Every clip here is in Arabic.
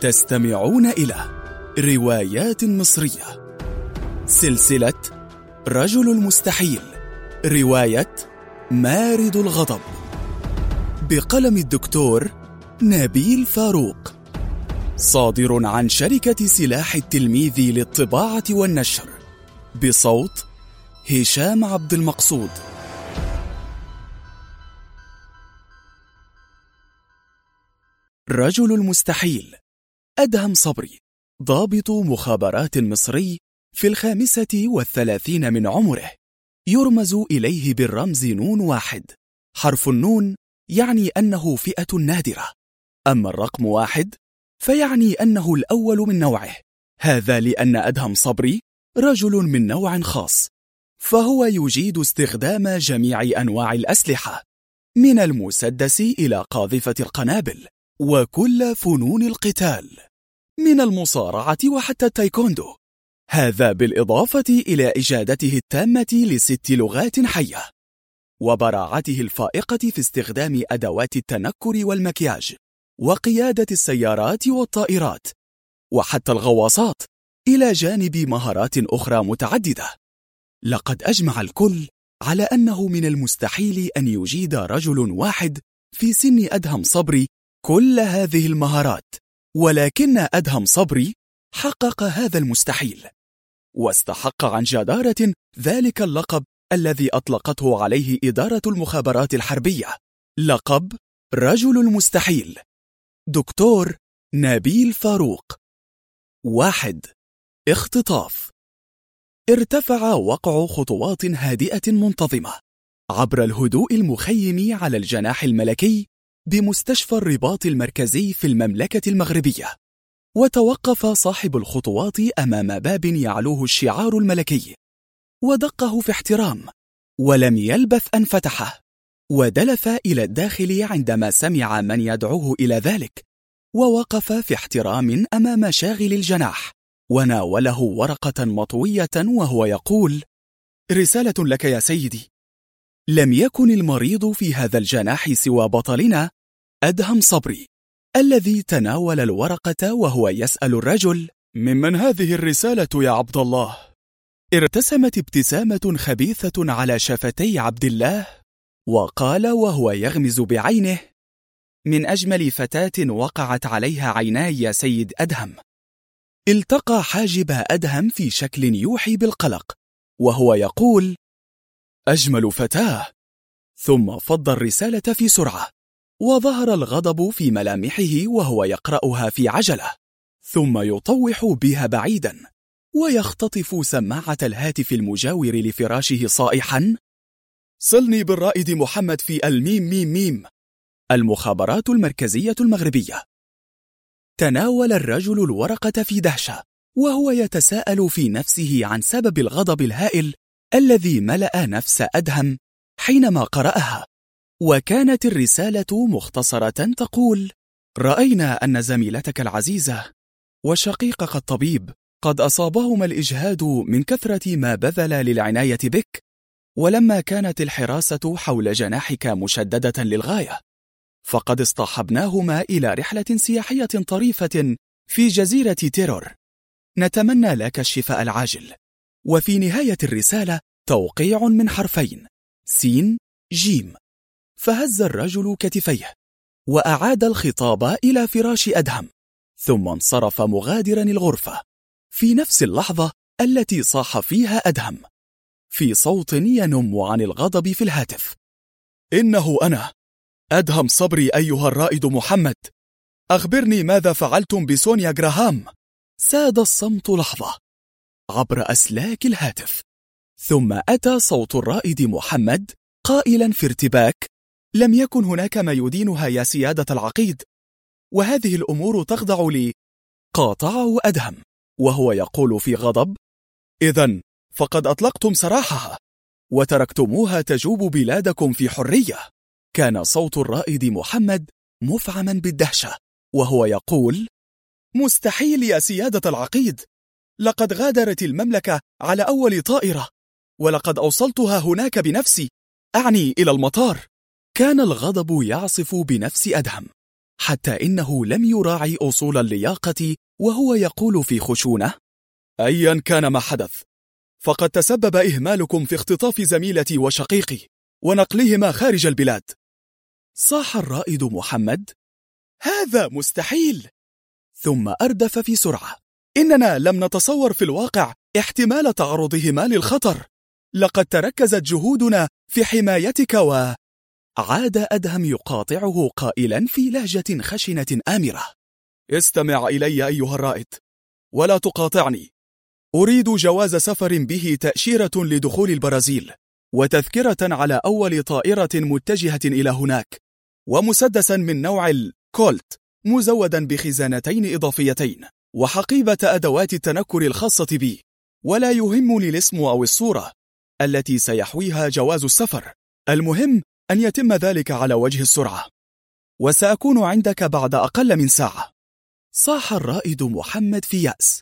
تستمعون إلى روايات مصرية، سلسلة رجل المستحيل، رواية مارد الغضب، بقلم الدكتور نبيل فاروق، صادر عن شركة سلاح التلميذ للطباعة والنشر، بصوت هشام عبد المقصود. رجل المستحيل. أدهم صبري، ضابط مخابرات مصري في 35 من عمره، يرمز إليه بالرمز نون واحد. حرف النون يعني أنه فئة نادرة، أما الرقم 1 فيعني أنه الأول من نوعه. هذا لأن أدهم صبري رجل من نوع خاص، فهو يجيد استخدام جميع أنواع الأسلحة، من المسدس إلى قاذفة القنابل، وكل فنون القتال، من المصارعة وحتى التايكوندو. هذا بالإضافة إلى إجادته التامة ل6 لغات حية، وبراعته الفائقة في استخدام أدوات التنكر والمكياج، وقيادة السيارات والطائرات، وحتى الغواصات، إلى جانب مهارات أخرى متعددة. لقد أجمع الكل على أنه من المستحيل أن يجيد رجل واحد في سن أدهم صبري كل هذه المهارات، ولكن أدهم صبري حقق هذا المستحيل، واستحق عن جدارة ذلك اللقب الذي أطلقته عليه إدارة المخابرات الحربية، لقب رجل المستحيل. دكتور نبيل فاروق. 1. اختطاف. ارتفع وقع خطوات هادئة منتظمة عبر الهدوء المخيم على الجناح الملكي بمستشفى الرباط المركزي في المملكة المغربية، وتوقف صاحب الخطوات أمام باب يعلوه الشعار الملكي، ودقه في احترام، ولم يلبث أن فتحه، ودلف إلى الداخل عندما سمع من يدعوه إلى ذلك، ووقف في احترام أمام شاغل الجناح، وناوله ورقة مطوية وهو يقول: رسالة لك يا سيدي. لم يكن المريض في هذا الجناح سوى بطلنا أدهم صبري، الذي تناول الورقة وهو يسأل الرجل: ممن هذه الرسالة يا عبد الله؟ ارتسمت ابتسامة خبيثة على شفتي عبد الله، وقال وهو يغمز بعينه: من أجمل فتاة وقعت عليها عيناي يا سيد أدهم. التقى حاجب أدهم في شكل يوحي بالقلق وهو يقول: أجمل فتاة. ثم فض الرسالة في سرعة، وظهر الغضب في ملامحه وهو يقرأها في عجلة، ثم يطوح بها بعيدا، ويختطف سماعة الهاتف المجاور لفراشه صائحا: صلني بالرائد محمد في الميم ميم ميم. المخابرات المركزية المغربية. تناول الرجل الورقة في دهشة، وهو يتساءل في نفسه عن سبب الغضب الهائل الذي ملأ نفس أدهم حينما قرأها. وكانت الرسالة مختصرة تقول: رأينا أن زميلتك العزيزة وشقيقك الطبيب قد أصابهما الإجهاد من كثرة ما بذل للعناية بك، ولما كانت الحراسة حول جناحك مشددة للغاية، فقد اصطحبناهما إلى رحلة سياحية طريفة في جزيرة تيرور. نتمنى لك الشفاء العاجل. وفي نهاية الرسالة توقيع من حرفين سين جيم. فهز الرجل كتفيه وأعاد الخطاب إلى فراش أدهم، ثم انصرف مغادرا الغرفة في نفس اللحظة التي صاح فيها أدهم في صوت ينم عن الغضب في الهاتف: إنه أنا أدهم صبري أيها الرائد محمد، أخبرني ماذا فعلتم بسونيا جراهام. ساد الصمت لحظة عبر أسلاك الهاتف، ثم أتى صوت الرائد محمد قائلا في ارتباك: لم يكن هناك ما يدينها يا سيادة العقيد، وهذه الأمور تخضع لي. قاطعه أدهم وهو يقول في غضب: إذن فقد أطلقتم سراحها وتركتموها تجوب بلادكم في حرية. كان صوت الرائد محمد مفعما بالدهشة وهو يقول: مستحيل يا سيادة العقيد، لقد غادرت المملكة على أول طائرة، ولقد أوصلتها هناك بنفسي، أعني إلى المطار. كان الغضب يعصف بنفس أدهم، حتى إنه لم يراعي أصول اللياقة وهو يقول في خشونة: أيا كان ما حدث، فقد تسبب إهمالكم في اختطاف زميلتي وشقيقي ونقلهما خارج البلاد. صاح الرائد محمد: هذا مستحيل. ثم أردف في سرعة: إننا لم نتصور في الواقع احتمال تعرضهما للخطر. لقد تركزت جهودنا في حمايتك. عاد أدهم يقاطعه قائلا في لهجة خشنة آمرة: استمع إلي أيها الرائد ولا تقاطعني. أريد جواز سفر به تأشيرة لدخول البرازيل، وتذكرة على أول طائرة متجهة إلى هناك، ومسدسا من نوع الكولت مزودا بخزانتين إضافيتين، وحقيبة أدوات التنكر الخاصة بي. ولا يهمني الاسم أو الصورة التي سيحويها جواز السفر، المهم أن يتم ذلك على وجه السرعة، وسأكون عندك بعد أقل من ساعة. صاح الرائد محمد في يأس: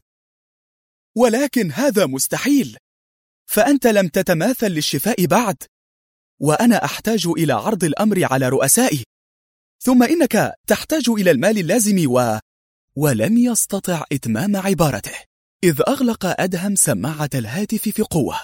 ولكن هذا مستحيل، فأنت لم تتماثل للشفاء بعد، وأنا أحتاج إلى عرض الأمر على رؤسائي، ثم إنك تحتاج إلى المال اللازم ولم يستطع إتمام عبارته، إذ أغلق أدهم سماعة الهاتف في قوة.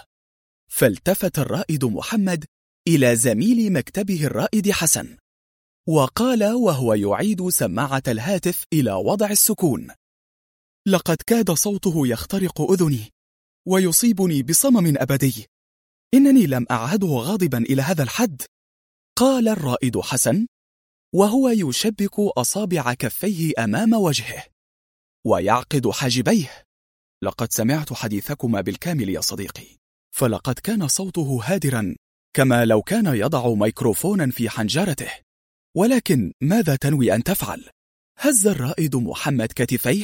فالتفت الرائد محمد إلى زميل مكتبه الرائد حسن، وقال وهو يعيد سماعة الهاتف إلى وضع السكون: لقد كاد صوته يخترق أذني ويصيبني بصمم أبدي. إنني لم أعهده غاضبا إلى هذا الحد. قال الرائد حسن وهو يشبك أصابع كفيه أمام وجهه ويعقد حاجبيه: لقد سمعت حديثكما بالكامل يا صديقي. فلقد كان صوته هادرا كما لو كان يضع ميكروفونا في حنجرته. ولكن ماذا تنوي أن تفعل؟ هز الرائد محمد كتفيه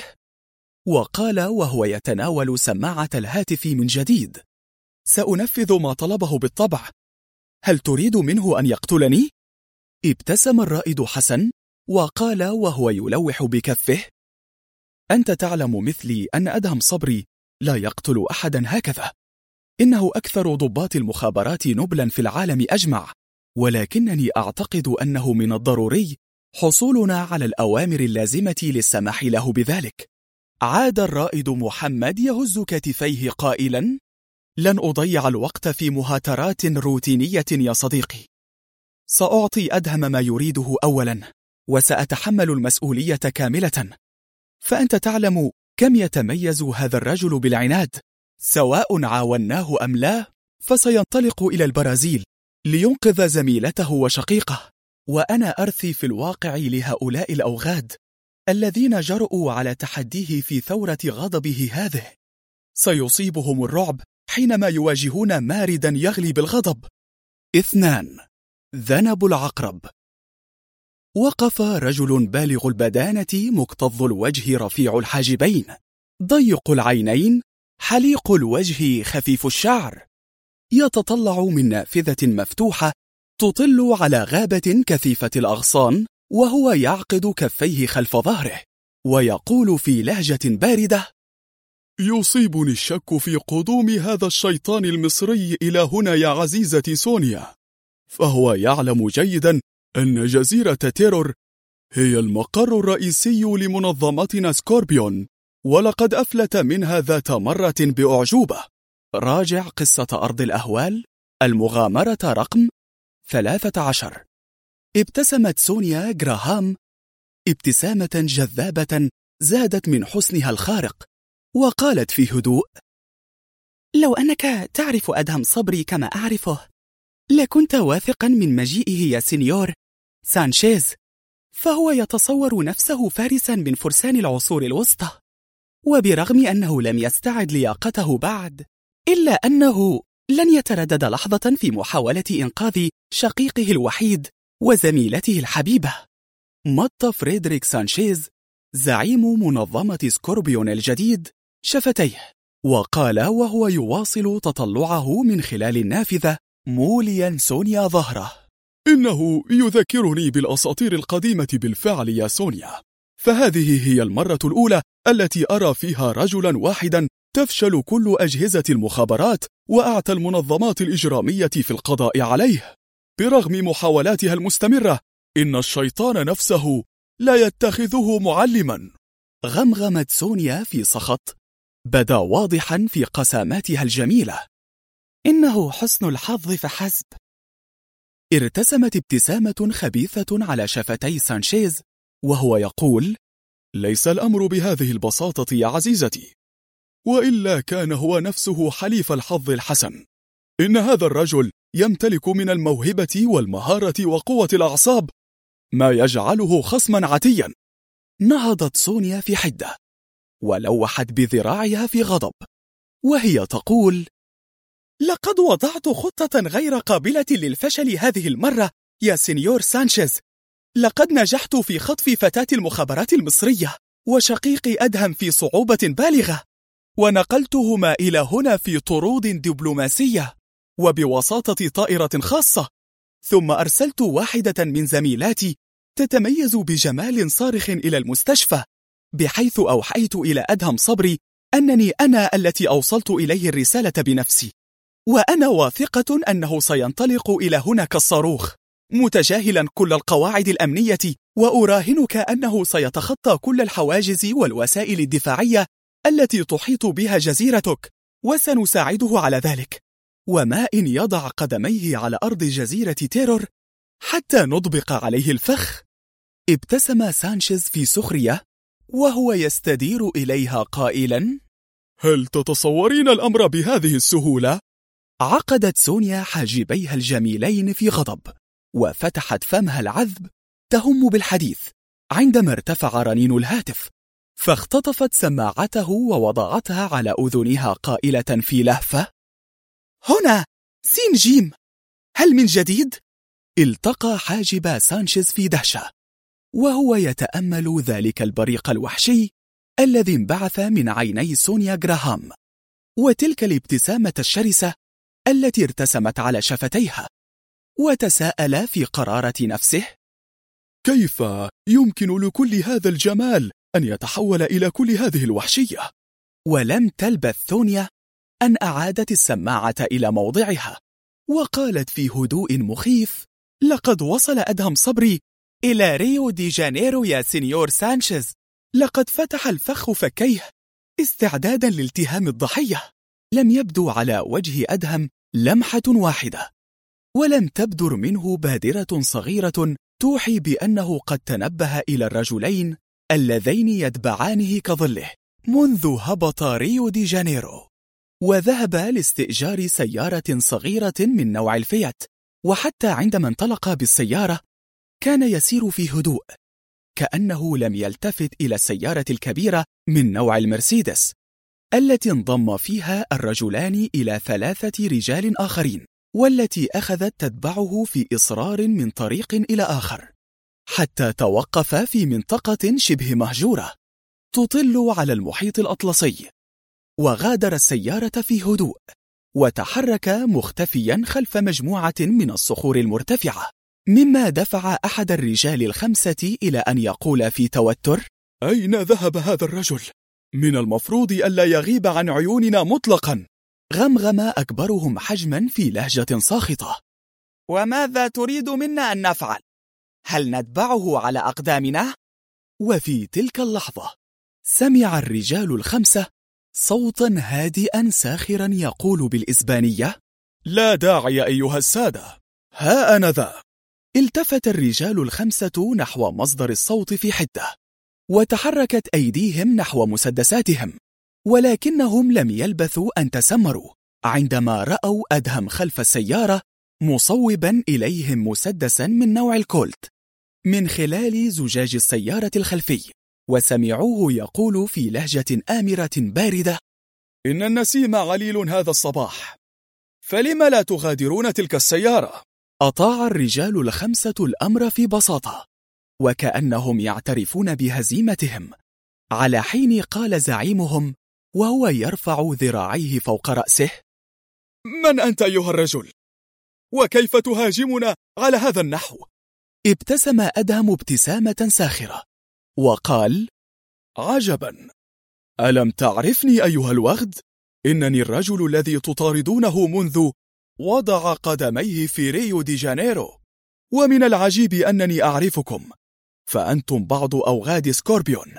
وقال وهو يتناول سماعة الهاتف من جديد: سأنفذ ما طلبه بالطبع. هل تريد منه أن يقتلني؟ ابتسم الرائد حسن وقال وهو يلوح بكفه: أنت تعلم مثلي أن أدهم صبري لا يقتل أحدا هكذا. إنه أكثر ضباط المخابرات نبلا في العالم أجمع، ولكنني أعتقد أنه من الضروري حصولنا على الأوامر اللازمة للسماح له بذلك. عاد الرائد محمد يهز كتفيه قائلا: لن أضيع الوقت في مهاترات روتينية يا صديقي. سأعطي أدهم ما يريده أولا، وسأتحمل المسؤولية كاملة. فأنت تعلم كم يتميز هذا الرجل بالعناد. سواء عاوناه أم لا، فسينطلق إلى البرازيل لينقذ زميلته وشقيقه، وأنا أرثي في الواقع لهؤلاء الأوغاد الذين جرؤوا على تحديه في ثورة غضبه هذه. سيصيبهم الرعب حينما يواجهون ماردا يغلي بالغضب. 2. ذنب العقرب. وقف رجل بالغ البدانة مكتظ الوجه رفيع الحاجبين ضيق العينين حليق الوجه خفيف الشعر، يتطلع من نافذة مفتوحة تطل على غابة كثيفة الأغصان، وهو يعقد كفيه خلف ظهره ويقول في لهجة باردة: يصيبني الشك في قدوم هذا الشيطان المصري إلى هنا يا عزيزتي سونيا، فهو يعلم جيدا أن جزيرة تيرور هي المقر الرئيسي لمنظمتنا سكوربيون، ولقد أفلت منها ذات مرة بأعجوبة. راجع قصة أرض الأهوال، المغامرة رقم 13. ابتسمت سونيا جراهام ابتسامة جذابة زادت من حسنها الخارق، وقالت في هدوء: لو أنك تعرف أدهم صبري كما أعرفه لكنت واثقا من مجيئه يا سينيور سانشيز، فهو يتصور نفسه فارسا من فرسان العصور الوسطى، وبرغم أنه لم يستعد لياقته بعد، إلا أنه لن يتردد لحظة في محاولة إنقاذ شقيقه الوحيد وزميلته الحبيبة. مط فريدريك سانشيز زعيم منظمة سكوربيون الجديد شفتيه، وقال وهو يواصل تطلعه من خلال النافذة موليا سونيا ظهره: إنه يذكرني بالأساطير القديمة بالفعل يا سونيا، فهذه هي المرة الأولى التي أرى فيها رجلا واحدا تفشل كل أجهزة المخابرات وأعتى المنظمات الإجرامية في القضاء عليه. برغم محاولاتها المستمرة، إن الشيطان نفسه لا يتخذه معلما. غمغمت سونيا في سخط بدا واضحا في قساماتها الجميلة. إنه حسن الحظ فحسب. ارتسمت ابتسامة خبيثة على شفتي سانشيز وهو يقول: ليس الأمر بهذه البساطة يا عزيزتي، وإلا كان هو نفسه حليف الحظ الحسن. إن هذا الرجل يمتلك من الموهبة والمهارة وقوة الأعصاب ما يجعله خصما عتيا. نهضت سونيا في حدة ولوحت بذراعها في غضب وهي تقول: لقد وضعت خطة غير قابلة للفشل هذه المرة يا سينيور سانشيز. لقد نجحت في خطف فتاة المخابرات المصرية وشقيقي أدهم في صعوبة بالغة، ونقلتهما إلى هنا في طرود دبلوماسية وبوساطة طائرة خاصة، ثم أرسلت واحدة من زميلاتي تتميز بجمال صارخ إلى المستشفى، بحيث أوحيت إلى أدهم صبري أنني أنا التي أوصلت إليه الرسالة بنفسي، وأنا واثقة أنه سينطلق إلى هنا كالصاروخ متجاهلا كل القواعد الأمنية، وأراهنك أنه سيتخطى كل الحواجز والوسائل الدفاعية التي تحيط بها جزيرتك، وسنساعده على ذلك، وما إن يضع قدميه على أرض جزيرة تيرور حتى نطبق عليه الفخ. ابتسم سانشيز في سخرية وهو يستدير إليها قائلا: هل تتصورين الأمر بهذه السهولة؟ عقدت سونيا حاجبيها الجميلين في غضب وفتحت فمها العذب تهم بالحديث عندما ارتفع رنين الهاتف، فاختطفت سماعته ووضعتها على أذنها قائلة في لهفة: هنا سين جيم، هل من جديد؟ التقى حاجب سانشيز في دهشة وهو يتأمل ذلك البريق الوحشي الذي انبعث من عيني سونيا جراهام وتلك الابتسامة الشرسة التي ارتسمت على شفتيها، وتساءل في قرارة نفسه: كيف يمكن لكل هذا الجمال أن يتحول إلى كل هذه الوحشية؟ ولم تلبث سونيا أن أعادت السماعة إلى موضعها وقالت في هدوء مخيف: لقد وصل أدهم صبري إلى ريو دي جانيرو يا سينيور سانشيز. لقد فتح الفخ فكيه استعدادا لالتهام الضحية. لم يبدو على وجه أدهم لمحة واحدة، ولم تبدر منه بادرة صغيرة توحي بأنه قد تنبه إلى الرجلين اللذين يتبعانه كظله منذ هبط ريو دي جانيرو، وذهب لاستئجار سيارة صغيرة من نوع الفيات. وحتى عندما انطلق بالسيارة كان يسير في هدوء، كأنه لم يلتفت إلى السيارة الكبيرة من نوع المرسيدس التي انضم فيها الرجلان إلى 3 رجال آخرين، والتي أخذت تتبعه في إصرار من طريق إلى آخر، حتى توقف في منطقة شبه مهجورة تطل على المحيط الأطلسي، وغادر السيارة في هدوء وتحرك مختفيا خلف مجموعة من الصخور المرتفعة، مما دفع أحد الرجال ال5 إلى أن يقول في توتر: أين ذهب هذا الرجل؟ من المفروض ألا يغيب عن عيوننا مطلقا. غمغم أكبرهم حجما في لهجة ساخطة: وماذا تريد منا أن نفعل؟ هل نتبعه على أقدامنا؟ وفي تلك اللحظة سمع الرجال ال5 صوتا هادئا ساخرا يقول بالإسبانية: لا داعي أيها السادة، ها أنا ذا. التفت الرجال ال5 نحو مصدر الصوت في حدة، وتحركت أيديهم نحو مسدساتهم، ولكنهم لم يلبثوا أن تسمروا عندما رأوا أدهم خلف السيارة مصوبا إليهم مسدسا من نوع الكولت من خلال زجاج السيارة الخلفي، وسمعوه يقول في لهجة آمرة باردة: إن النسيم عليل هذا الصباح، فلم لا تغادرون تلك السيارة؟ أطاع الرجال ال5 الأمر في بساطة وكأنهم يعترفون بهزيمتهم، على حين قال زعيمهم وهو يرفع ذراعيه فوق رأسه: من أنت أيها الرجل؟ وكيف تهاجمنا على هذا النحو؟ ابتسم أدهم ابتسامة ساخرة وقال: عجبا، ألم تعرفني أيها الوغد؟ إنني الرجل الذي تطاردونه منذ وضع قدميه في ريو دي جانيرو، ومن العجيب أنني أعرفكم، فأنتم بعض أوغاد سكوربيون.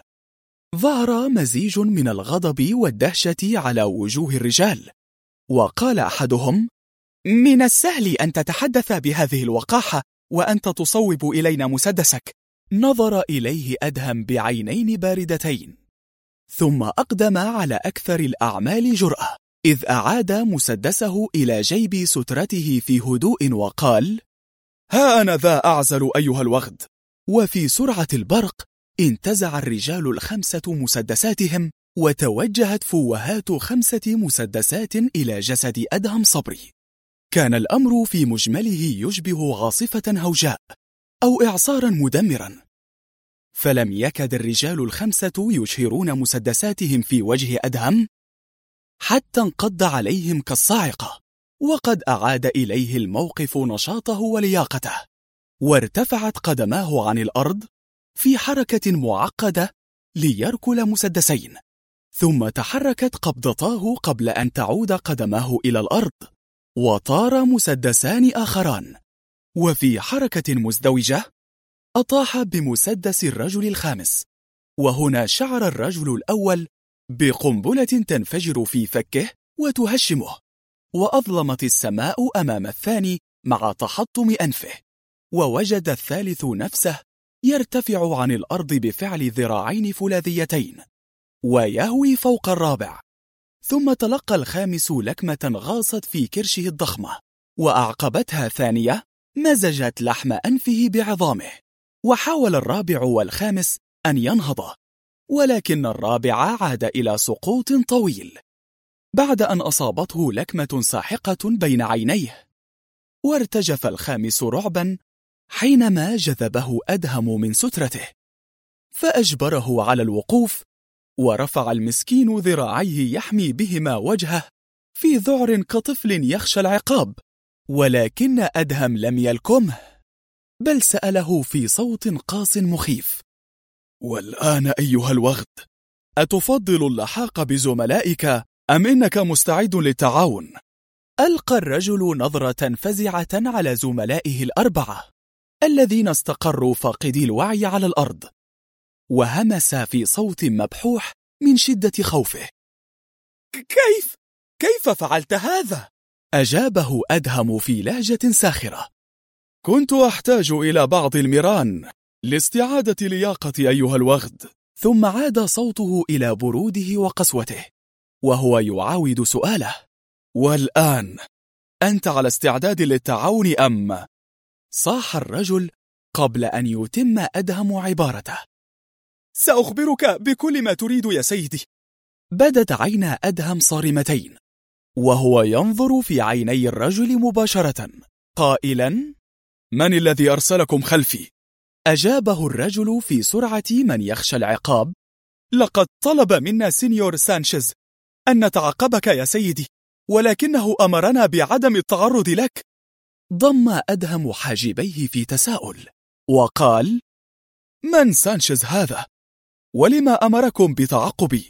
ظهر مزيج من الغضب والدهشة على وجوه الرجال، وقال أحدهم: من السهل أن تتحدث بهذه الوقاحة وأنت تصوب إلينا مسدسك. نظر إليه أدهم بعينين باردتين، ثم أقدم على أكثر الأعمال جرأة، إذ أعاد مسدسه إلى جيب سترته في هدوء وقال: ها أنا ذا أعزل أيها الوغد. وفي سرعة البرق انتزع الرجال 5 مسدساتهم، وتوجهت فوهات 5 مسدسات إلى جسد أدهم صبري. كان الأمر في مجمله يشبه عاصفة هوجاء أو إعصارا مدمرا، فلم يكد الرجال 5 يشهرون مسدساتهم في وجه أدهم حتى انقض عليهم كالصاعقة، وقد أعاد إليه الموقف نشاطه ولياقته، وارتفعت قدماه عن الأرض في حركة معقدة ليركل مسدسين، ثم تحركت قبضتاه قبل أن تعود قدماه إلى الأرض، وطار مسدسان آخران، وفي حركة مزدوجة أطاح بمسدس الرجل الخامس، وهنا شعر الرجل الأول بقنبلة تنفجر في فكه وتهشمه، وأظلمت السماء أمام الثاني مع تحطم أنفه، ووجد الثالث نفسه يرتفع عن الأرض بفعل ذراعين فولاذيتين ويهوي فوق الرابع، ثم تلقى الخامس لكمة غاصت في كرشه الضخمة، وأعقبتها ثانية مزجت لحم أنفه بعظامه، وحاول الرابع والخامس أن ينهضا، ولكن الرابع عاد إلى سقوط طويل بعد أن أصابته لكمة ساحقة بين عينيه، وارتجف الخامس رعبا حينما جذبه أدهم من سترته، فأجبره على الوقوف، ورفع المسكين ذراعيه يحمي بهما وجهه في ذعر كطفل يخشى العقاب، ولكن أدهم لم يلكمه، بل سأله في صوت قاص مخيف: والآن أيها الوغد، أتفضل اللحاق بزملائك أم إنك مستعد للتعاون؟ ألقى الرجل نظرة فزعة على زملائه ال4 الذين استقروا فاقدي الوعي على الأرض، وهمس في صوت مبحوح من شدة خوفه: كيف فعلت هذا؟ أجابه أدهم في لهجة ساخرة: كنت أحتاج إلى بعض المران لاستعادة لياقتي أيها الوغد. ثم عاد صوته إلى بروده وقسوته، وهو يعاود سؤاله: والآن أنت على استعداد للتعاون أم؟ صاح الرجل قبل أن يتم أدهم عبارته: سأخبرك بكل ما تريد يا سيدي. بدت عينا أدهم صارمتين، وهو ينظر في عيني الرجل مباشرة قائلا: من الذي أرسلكم خلفي؟ أجابه الرجل في سرعة من يخشى العقاب: لقد طلب منا سينيور سانشيز أن نتعقبك يا سيدي، ولكنه أمرنا بعدم التعرض لك. ضم أدهم حاجبيه في تساؤل وقال: من سانشيز هذا؟ ولما أمركم بتعقبي؟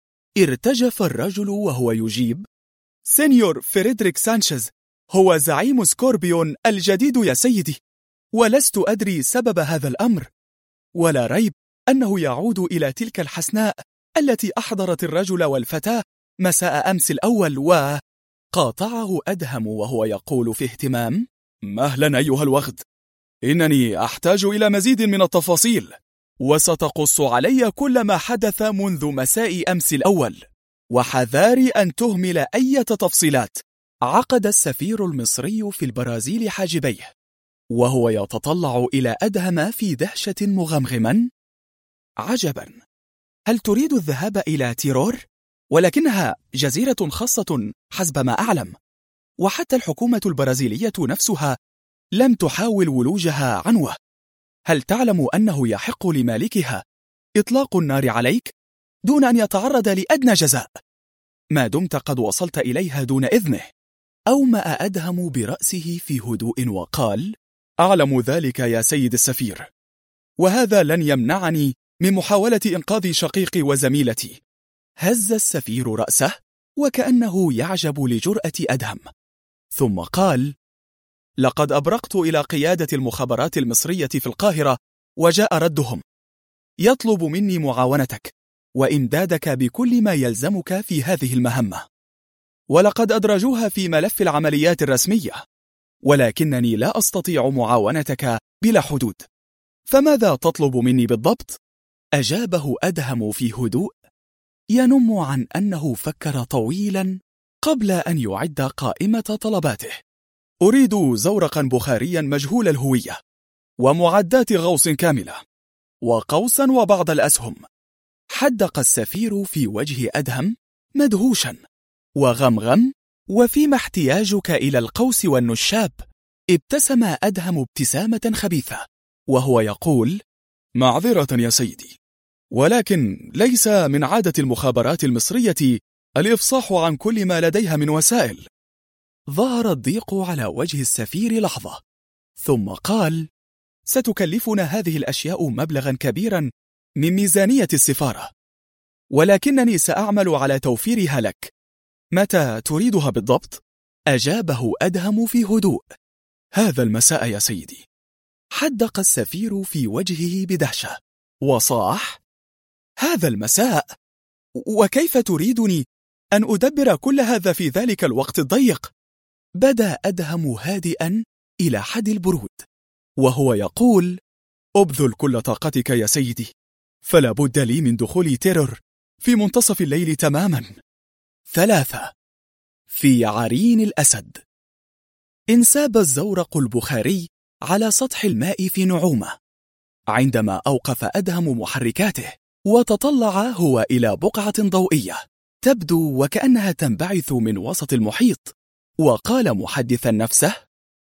ارتجف الرجل وهو يجيب: سينيور فريدريك سانشيز هو زعيم سكوربيون الجديد يا سيدي، ولست أدري سبب هذا الأمر، ولا ريب أنه يعود إلى تلك الحسناء التي أحضرت الرجل والفتاة مساء أمس الأول. وقاطعه أدهم وهو يقول في اهتمام: مهلا أيها الوغد، إنني أحتاج إلى مزيد من التفاصيل، وستقص علي كل ما حدث منذ مساء أمس الأول، وحذاري أن تهمل أي تفصيلات. عقد السفير المصري في البرازيل حاجبيه وهو يتطلع إلى أدهم في دهشة مغمغما: عجبا، هل تريد الذهاب إلى تيرور؟ ولكنها جزيرة خاصة حسب ما أعلم، وحتى الحكومة البرازيلية نفسها لم تحاول ولوجها عنوة. هل تعلم أنه يحق لمالكها إطلاق النار عليك دون أن يتعرض لأدنى جزاء ما دمت قد وصلت إليها دون إذنه؟ أومأ أدهم برأسه في هدوء وقال: أعلم ذلك يا سيد السفير، وهذا لن يمنعني من محاولة إنقاذ شقيقي وزميلتي. هز السفير رأسه وكأنه يعجب لجرأة أدهم، ثم قال: لقد أبرقت إلى قيادة المخابرات المصرية في القاهرة وجاء ردهم: يطلب مني معاونتك وإمدادك بكل ما يلزمك في هذه المهمة، ولقد أدرجوها في ملف العمليات الرسمية، ولكنني لا أستطيع معاونتك بلا حدود. فماذا تطلب مني بالضبط؟ أجابه أدهم في هدوء ينم عن أنه فكر طويلا قبل أن يعد قائمة طلباته. أريد زورقا بخاريا مجهول الهوية، ومعدات غوص كاملة، وقوسا وبعض الأسهم. حدق السفير في وجه أدهم مدهوشا وغمغم: وفيما احتياجك إلى القوس والنشاب؟ ابتسم أدهم ابتسامة خبيثة وهو يقول: معذرة يا سيدي، ولكن ليس من عادة المخابرات المصرية الإفصاح عن كل ما لديها من وسائل. ظهر الضيق على وجه السفير لحظة، ثم قال: ستكلفنا هذه الأشياء مبلغا كبيرا من ميزانية السفارة، ولكنني سأعمل على توفيرها لك. متى تريدها بالضبط؟ أجابه أدهم في هدوء: هذا المساء يا سيدي. حدق السفير في وجهه بدهشة وصاح: هذا المساء؟ وكيف تريدني أن أدبر كل هذا في ذلك الوقت الضيق؟ بدا أدهم هادئا إلى حد البرود وهو يقول: أبذل كل طاقتك يا سيدي، فلا بد لي من دخول تيرور في منتصف الليل تماما. 3. في عرين الأسد. انساب الزورق البخاري على سطح الماء في نعومة عندما أوقف أدهم محركاته، وتطلع هو إلى بقعة ضوئية تبدو وكأنها تنبعث من وسط المحيط، وقال محدثا نفسه: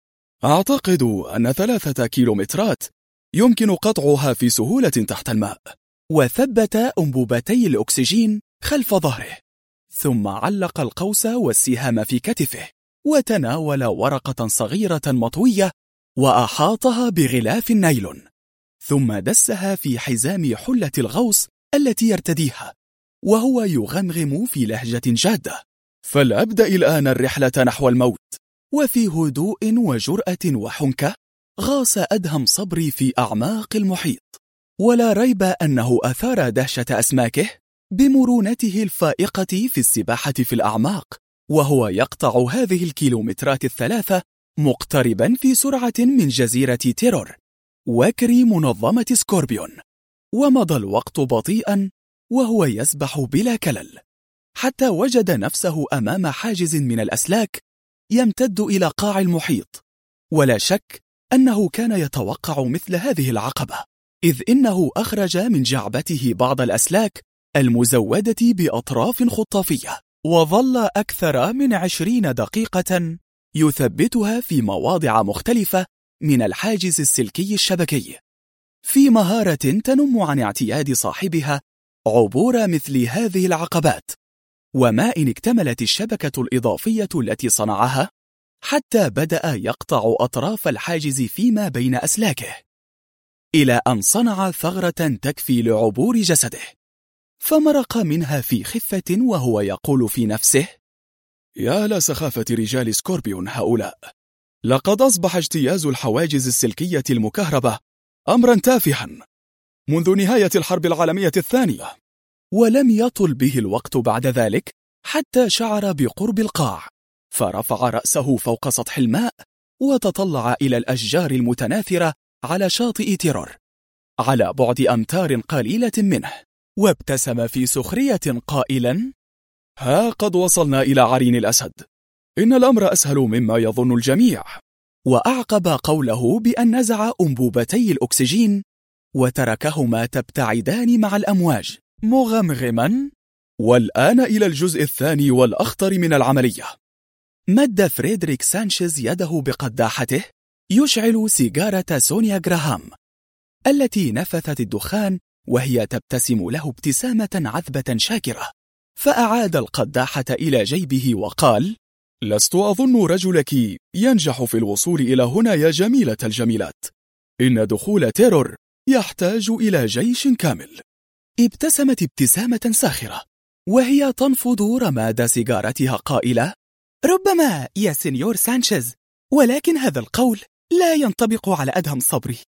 أعتقد أن 3 كيلومترات يمكن قطعها في سهولة تحت الماء. وثبت أنبوبتي الأكسجين خلف ظهره، ثم علق القوس والسهام في كتفه، وتناول ورقة صغيرة مطوية وأحاطها بغلاف النايلون، ثم دسها في حزام حلة الغوص التي يرتديها، وهو يغمغم في لهجة جادة: فلأبدأ الآن الرحلة نحو الموت. وفي هدوء وجرأة وحنكة غاص أدهم صبري في أعماق المحيط، ولا ريب أنه أثار دهشة أسماكه بمرونته الفائقة في السباحة في الأعماق، وهو يقطع هذه الكيلومترات 3 مقتربا في سرعة من جزيرة تيرور وكري منظمة سكوربيون. ومضى الوقت بطيئا وهو يسبح بلا كلل، حتى وجد نفسه أمام حاجز من الأسلاك يمتد إلى قاع المحيط. ولا شك أنه كان يتوقع مثل هذه العقبة، إذ إنه أخرج من جعبته بعض الأسلاك المزودة بأطراف خطافية، وظل أكثر من 20 دقيقة يثبتها في مواضع مختلفة من الحاجز السلكي الشبكي، في مهارة تنم عن اعتياد صاحبها عبور مثل هذه العقبات. وما إن اكتملت الشبكة الإضافية التي صنعها حتى بدأ يقطع أطراف الحاجز فيما بين أسلاكه، إلى أن صنع ثغرة تكفي لعبور جسده، فمرق منها في خفة وهو يقول في نفسه: يا لسخافة رجال سكوربيون هؤلاء، لقد أصبح اجتياز الحواجز السلكية المكهربة أمرا تافها منذ نهاية الحرب العالمية الثانية. ولم يطل به الوقت بعد ذلك حتى شعر بقرب القاع، فرفع رأسه فوق سطح الماء وتطلع إلى الأشجار المتناثرة على شاطئ تيرور على بعد أمتار قليلة منه، وابتسم في سخرية قائلا: ها قد وصلنا إلى عرين الأسد، إن الأمر أسهل مما يظن الجميع. وأعقب قوله بأن نزع أنبوبتي الأكسجين وتركهما تبتعدان مع الأمواج مغمغما: والآن إلى الجزء الثاني والأخطر من العملية. مد فريدريك سانشيز يده بقداحته يشعل سيجارة سونيا جراهام التي نفثت الدخان وهي تبتسم له ابتسامة عذبة شاكرة، فأعاد القداحة إلى جيبه وقال: لست أظن رجلك ينجح في الوصول إلى هنا يا جميلة الجميلات، إن دخول تيرور يحتاج إلى جيش كامل. ابتسمت ابتسامة ساخرة وهي تنفض رماد سيجارتها قائلة: ربما يا سينيور سانشيز، ولكن هذا القول لا ينطبق على أدهم صبري.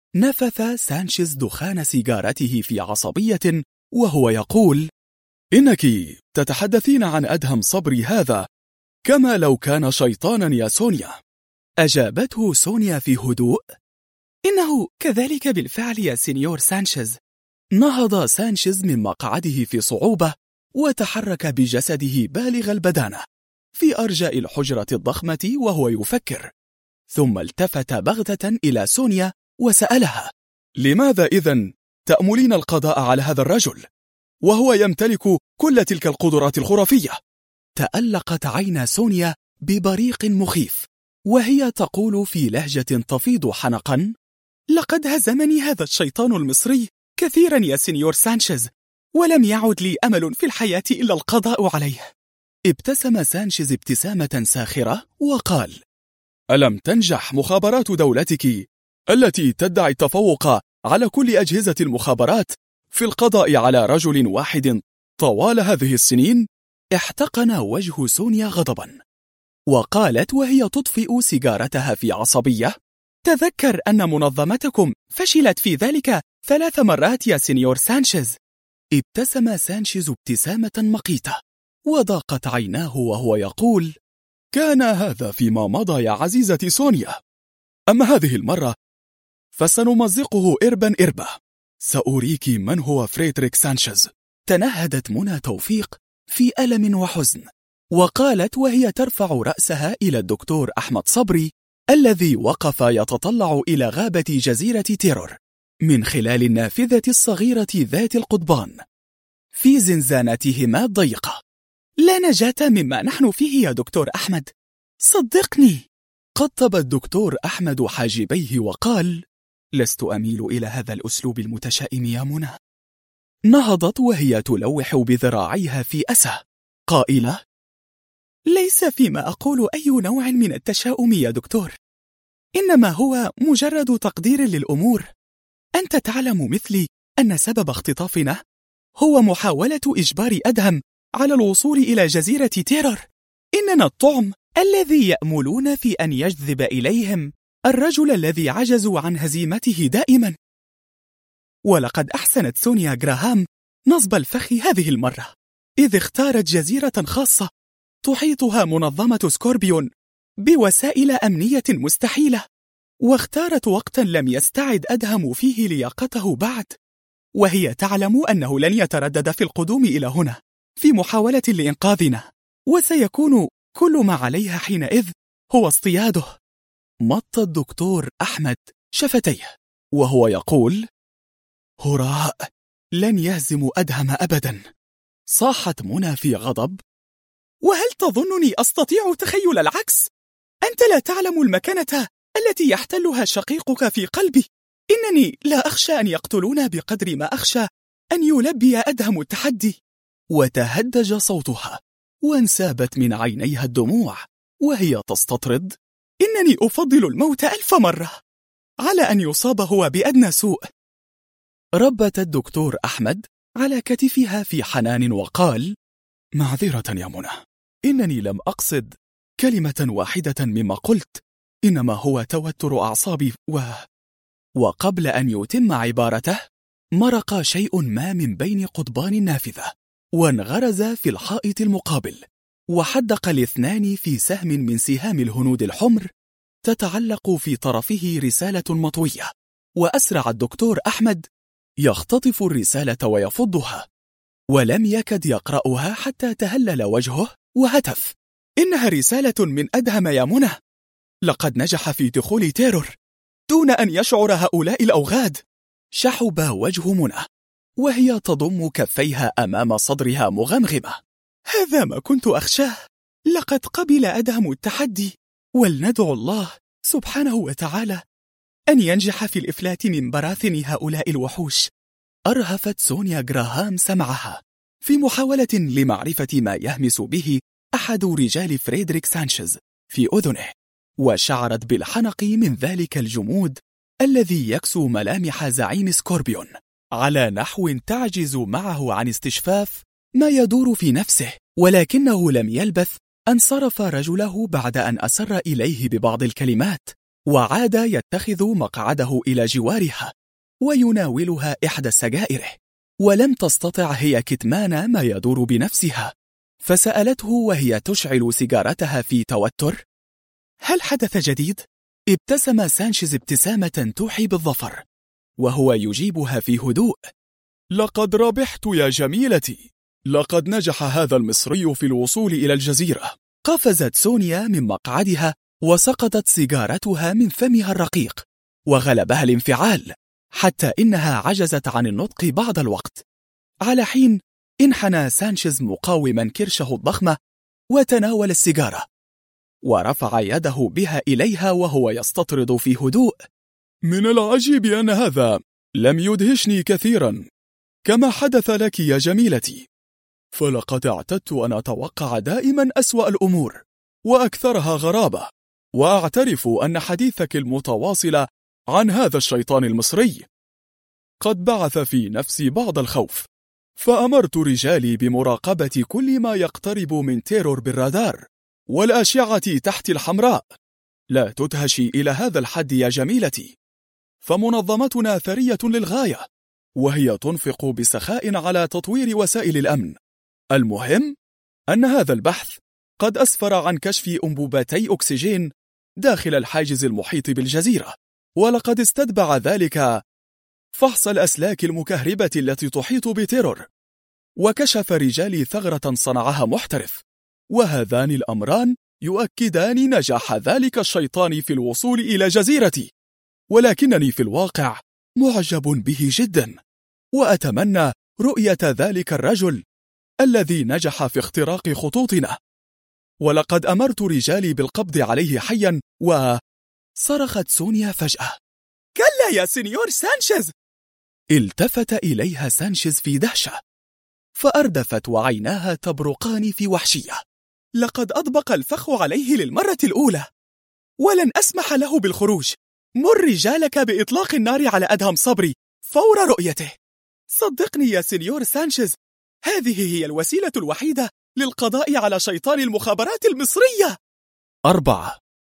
نفث سانشيز دخان سيجارته في عصبية وهو يقول: إنك تتحدثين عن أدهم صبري هذا كما لو كان شيطانا يا سونيا. أجابته سونيا في هدوء: إنه كذلك بالفعل يا سينيور سانشيز. نهض سانشيز من مقعده في صعوبة وتحرك بجسده بالغ البدانة في أرجاء الحجرة الضخمة وهو يفكر، ثم التفت بغتة إلى سونيا وسألها: لماذا إذن تأملين القضاء على هذا الرجل وهو يمتلك كل تلك القدرات الخرافية؟ تألقت عين سونيا ببريق مخيف وهي تقول في لهجة تفيض حنقا: لقد هزمني هذا الشيطان المصري كثيرا يا سينيور سانشيز، ولم يعد لي أمل في الحياة إلا القضاء عليه. ابتسم سانشيز ابتسامة ساخرة وقال: ألم تنجح مخابرات دولتك التي تدعي التفوق على كل أجهزة المخابرات في القضاء على رجل واحد طوال هذه السنين؟ احتقن وجه سونيا غضبا، وقالت وهي تطفئ سيجارتها في عصبية: تذكر أن منظمتكم فشلت في ذلك 3 مرات يا سينيور سانشيز. ابتسم سانشيز ابتسامة مقيتة وضاقت عيناه وهو يقول: كان هذا فيما مضى يا عزيزتي سونيا، أما هذه المرة فسنمزقه إربا إربا. سأريك من هو فريدريك سانشيز. تنهدت منى توفيق في ألم وحزن، وقالت وهي ترفع رأسها إلى الدكتور أحمد صبري الذي وقف يتطلع إلى غابة جزيرة تيرور من خلال النافذة الصغيرة ذات القضبان في زنزانتهما الضيقة: لا نجاة مما نحن فيه يا دكتور أحمد، صدقني. قطب الدكتور أحمد حاجبيه وقال: لست أميل إلى هذا الأسلوب المتشائم يا منى. نهضت وهي تلوح بذراعيها في أسى قائلة: ليس فيما أقول أي نوع من التشاؤم يا دكتور، إنما هو مجرد تقدير للأمور. أنت تعلم مثلي أن سبب اختطافنا هو محاولة إجبار أدهم على الوصول إلى جزيرة تيرور. إننا الطعم الذي يأملون في أن يجذب إليهم الرجل الذي عجزوا عن هزيمته دائما. ولقد أحسنت سونيا غراهام نصب الفخ هذه المرة، إذ اختارت جزيرة خاصة تحيطها منظمة سكوربيون بوسائل أمنية مستحيلة، واختارت وقتا لم يستعد أدهم فيه لياقته بعد، وهي تعلم أنه لن يتردد في القدوم إلى هنا في محاولة لإنقاذنا، وسيكون كل ما عليها حينئذ هو اصطياده. مط الدكتور أحمد شفتيه وهو يقول: هراء لن يهزم أدهم أبدا. صاحت منى في غضب: وهل تظنني أستطيع تخيل العكس؟ أنت لا تعلم المكانة التي يحتلها شقيقك في قلبي. إنني لا أخشى أن يقتلونا بقدر ما أخشى أن يلبي أدهم التحدي. وتهدج صوتها وانسابت من عينيها الدموع وهي تستطرد: إنني أفضل الموت 1000 مرة على أن يصاب هو بأدنى سوء. ربت الدكتور أحمد على كتفها في حنان وقال: معذرة يا منى، إنني لم أقصد كلمة واحدة مما قلت، إنما هو توتر أعصابي وقبل أن يتم عبارته مرق شيء ما من بين قضبان النافذة وانغرز في الحائط المقابل، وحدق الاثنان في سهم من سهام الهنود الحمر تتعلق في طرفه رسالة مطوية. وأسرع الدكتور أحمد يختطف الرسالة ويفضها، ولم يكد يقرأها حتى تهلل وجهه وهتف: إنها رسالة من أدهم يا منى، لقد نجح في دخول تيرور دون أن يشعر هؤلاء الأوغاد. شحب وجه منى وهي تضم كفيها أمام صدرها مغمغمة: هذا ما كنت أخشاه، لقد قبل أدهم التحدي، ولندعو الله سبحانه وتعالى أن ينجح في الإفلات من براثن هؤلاء الوحوش. أرهفت سونيا غراهام سمعها في محاولة لمعرفة ما يهمس به أحد رجال فريدريك سانشيز في أذنه، وشعرت بالحنق من ذلك الجمود الذي يكسو ملامح زعيم سكوربيون على نحو تعجز معه عن استشفاف ما يدور في نفسه. ولكنه لم يلبث أن صرف رجله بعد أن أسر إليه ببعض الكلمات وعاد يتخذ مقعده إلى جوارها ويناولها إحدى سجائره، ولم تستطع هي كتمان ما يدور بنفسها، فسألته وهي تشعل سيجارتها في توتر: هل حدث جديد؟ ابتسم سانشيز ابتسامة توحي بالظفر، وهو يجيبها في هدوء: لقد ربحت يا جميلتي، لقد نجح هذا المصري في الوصول إلى الجزيرة. قفزت سونيا من مقعدها وسقطت سيجارتها من فمها الرقيق، وغلبها الانفعال حتى إنها عجزت عن النطق بعض الوقت. على حين انحنى سانشيز مقاوما كرشه الضخمة وتناول السيجارة، ورفع يده بها إليها وهو يستطرد في هدوء: من العجيب أن هذا لم يدهشني كثيرا كما حدث لك يا جميلتي، فلقد اعتدت أن أتوقع دائما أسوأ الأمور وأكثرها غرابة، وأعترف أن حديثك المتواصل عن هذا الشيطان المصري قد بعث في نفسي بعض الخوف، فأمرت رجالي بمراقبة كل ما يقترب من تيرور بالرادار والأشعة تحت الحمراء. لا تدهشي إلى هذا الحد يا جميلتي، فمنظمتنا ثرية للغاية، وهي تنفق بسخاء على تطوير وسائل الأمن. المهم أن هذا البحث قد أسفر عن كشف أنبوبتي أكسجين داخل الحاجز المحيط بالجزيرة، ولقد استتبع ذلك فحص الأسلاك المكهربة التي تحيط بتيرور، وكشف رجالي ثغرة صنعها محترف، وهذان الأمران يؤكدان نجاح ذلك الشيطان في الوصول إلى جزيرتي، ولكنني في الواقع معجب به جدا، وأتمنى رؤية ذلك الرجل الذي نجح في اختراق خطوطنا، ولقد أمرت رجالي بالقبض عليه حيا. صرخت سونيا فجأة: كلا يا سينيور سانشيز! التفت إليها سانشيز في دهشة، فأردفت وعيناها تبرقان في وحشية. لقد أطبق الفخ عليه للمرة الأولى، ولن أسمح له بالخروج. مر رجالك بإطلاق النار على أدهم صبري فور رؤيته. صدقني يا سينيور سانشيز، هذه هي الوسيلة الوحيدة للقضاء على شيطان المخابرات المصرية. 4.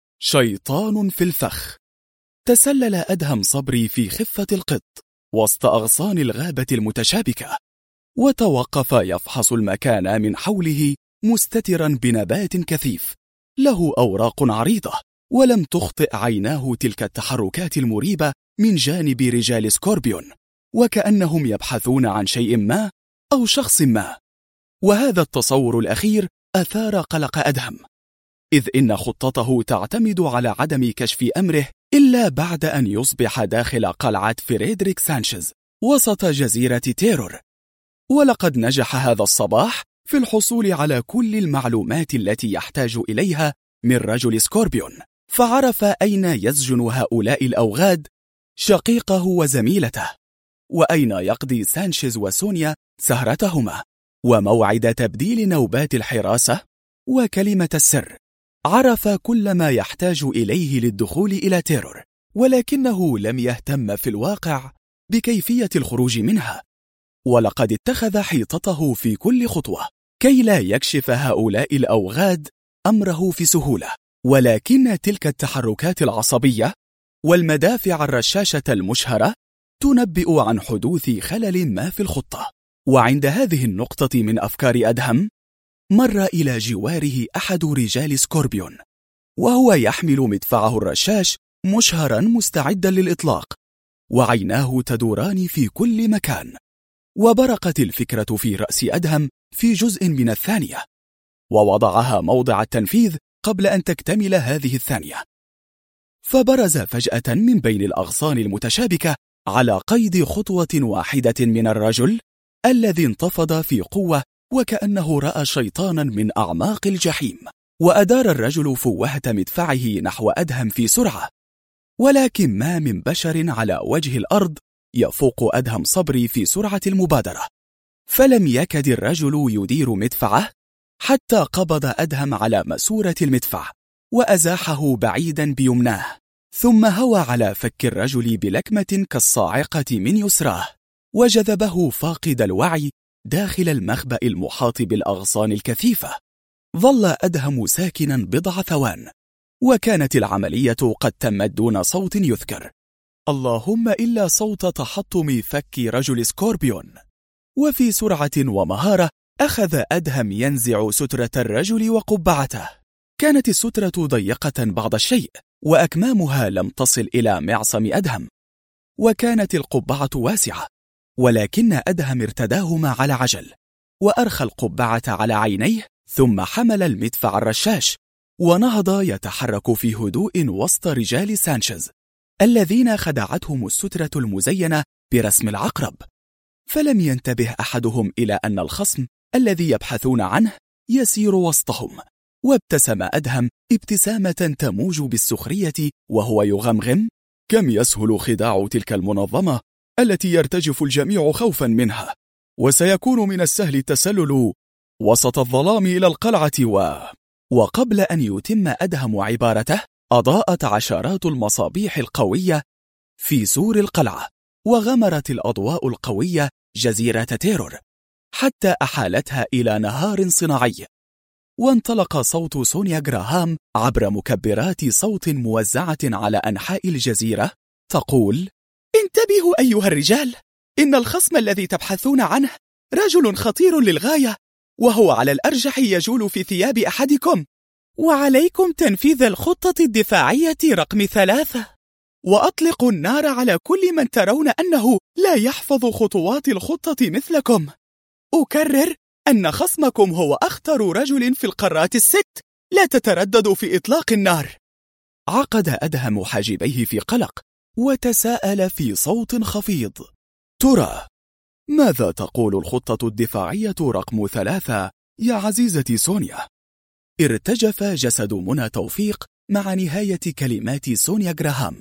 شيطان في الفخ. تسلل أدهم صبري في خفة القط وسط أغصان الغابة المتشابكة، وتوقف يفحص المكان من حوله مستترا بنبات كثيف له أوراق عريضة، ولم تخطئ عيناه تلك التحركات المريبة من جانب رجال سكوربيون، وكأنهم يبحثون عن شيء ما أو شخص ما. وهذا التصور الأخير أثار قلق أدهم، إذ إن خطته تعتمد على عدم كشف أمره إلا بعد أن يصبح داخل قلعة فريدريك سانشيز وسط جزيرة تيرور. ولقد نجح هذا الصباح في الحصول على كل المعلومات التي يحتاج إليها من رجل سكوربيون، فعرف أين يسجن هؤلاء الأوغاد شقيقه وزميلته، وأين يقضي سانشيز وسونيا سهرتهما، وموعد تبديل نوبات الحراسة، وكلمة السر. عرف كل ما يحتاج إليه للدخول إلى تيرور، ولكنه لم يهتم في الواقع بكيفية الخروج منها، ولقد اتخذ حيطته في كل خطوة كي لا يكشف هؤلاء الأوغاد أمره في سهولة. ولكن تلك التحركات العصبية والمدافع الرشاشة المشهرة تنبئ عن حدوث خلل ما في الخطة. وعند هذه النقطة من أفكار أدهم، مر إلى جواره أحد رجال سكوربيون، وهو يحمل مدفعه الرشاش مشهرا مستعدا للإطلاق، وعيناه تدوران في كل مكان. وبرقت الفكرة في رأس أدهم في جزء من الثانية، ووضعها موضع التنفيذ قبل أن تكتمل هذه الثانية، فبرز فجأة من بين الأغصان المتشابكة على قيد خطوة واحدة من الرجل الذي انتفض في قوة وكأنه رأى شيطانا من أعماق الجحيم. وأدار الرجل فوهة مدفعه نحو أدهم في سرعة، ولكن ما من بشر على وجه الأرض يفوق أدهم صبري في سرعة المبادرة، فلم يكد الرجل يدير مدفعه حتى قبض أدهم على ماسورة المدفع وأزاحه بعيدا بيمناه، ثم هوى على فك الرجل بلكمة كالصاعقة من يسراه، وجذبه فاقد الوعي داخل المخبأ المحاط بالأغصان الكثيفة. ظل أدهم ساكنا بضع ثوان، وكانت العملية قد تمت دون صوت يذكر، اللهم إلا صوت تحطم فك رجل سكوربيون. وفي سرعة ومهارة أخذ أدهم ينزع سترة الرجل وقبعته. كانت السترة ضيقة بعض الشيء، وأكمامها لم تصل إلى معصم أدهم، وكانت القبعة واسعة، ولكن أدهم ارتداهما على عجل، وأرخى القبعة على عينيه، ثم حمل المدفع الرشاش، ونهض يتحرك في هدوء وسط رجال سانشيز الذين خدعتهم السترة المزينة برسم العقرب. فلم ينتبه أحدهم إلى أن الخصم الذي يبحثون عنه يسير وسطهم، وابتسم أدهم ابتسامة تموج بالسخرية وهو يغمغم: كم يسهل خداع تلك المنظمة التي يرتجف الجميع خوفا منها، وسيكون من السهل التسلل وسط الظلام إلى القلعة. وقبل أن يتم أدهم عبارته أضاءت عشرات المصابيح القوية في سور القلعة، وغمرت الأضواء القوية جزيرة تيرور حتى أحالتها إلى نهار صناعي. وانطلق صوت سونيا غراهام عبر مكبرات صوت موزعة على أنحاء الجزيرة تقول: انتبهوا أيها الرجال، إن الخصم الذي تبحثون عنه رجل خطير للغاية، وهو على الأرجح يجول في ثياب أحدكم، وعليكم تنفيذ الخطة الدفاعية رقم 3، وأطلقوا النار على كل من ترون أنه لا يحفظ خطوات الخطة مثلكم. أكرر أن خصمكم هو أخطر رجل في القارات ال6، لا تترددوا في إطلاق النار. عقد أدهم حاجبيه في قلق، وتساءل في صوت خفيض: ترى ماذا تقول الخطة الدفاعية رقم 3 يا عزيزتي سونيا؟ ارتجف جسد منى توفيق مع نهاية كلمات سونيا غراهام،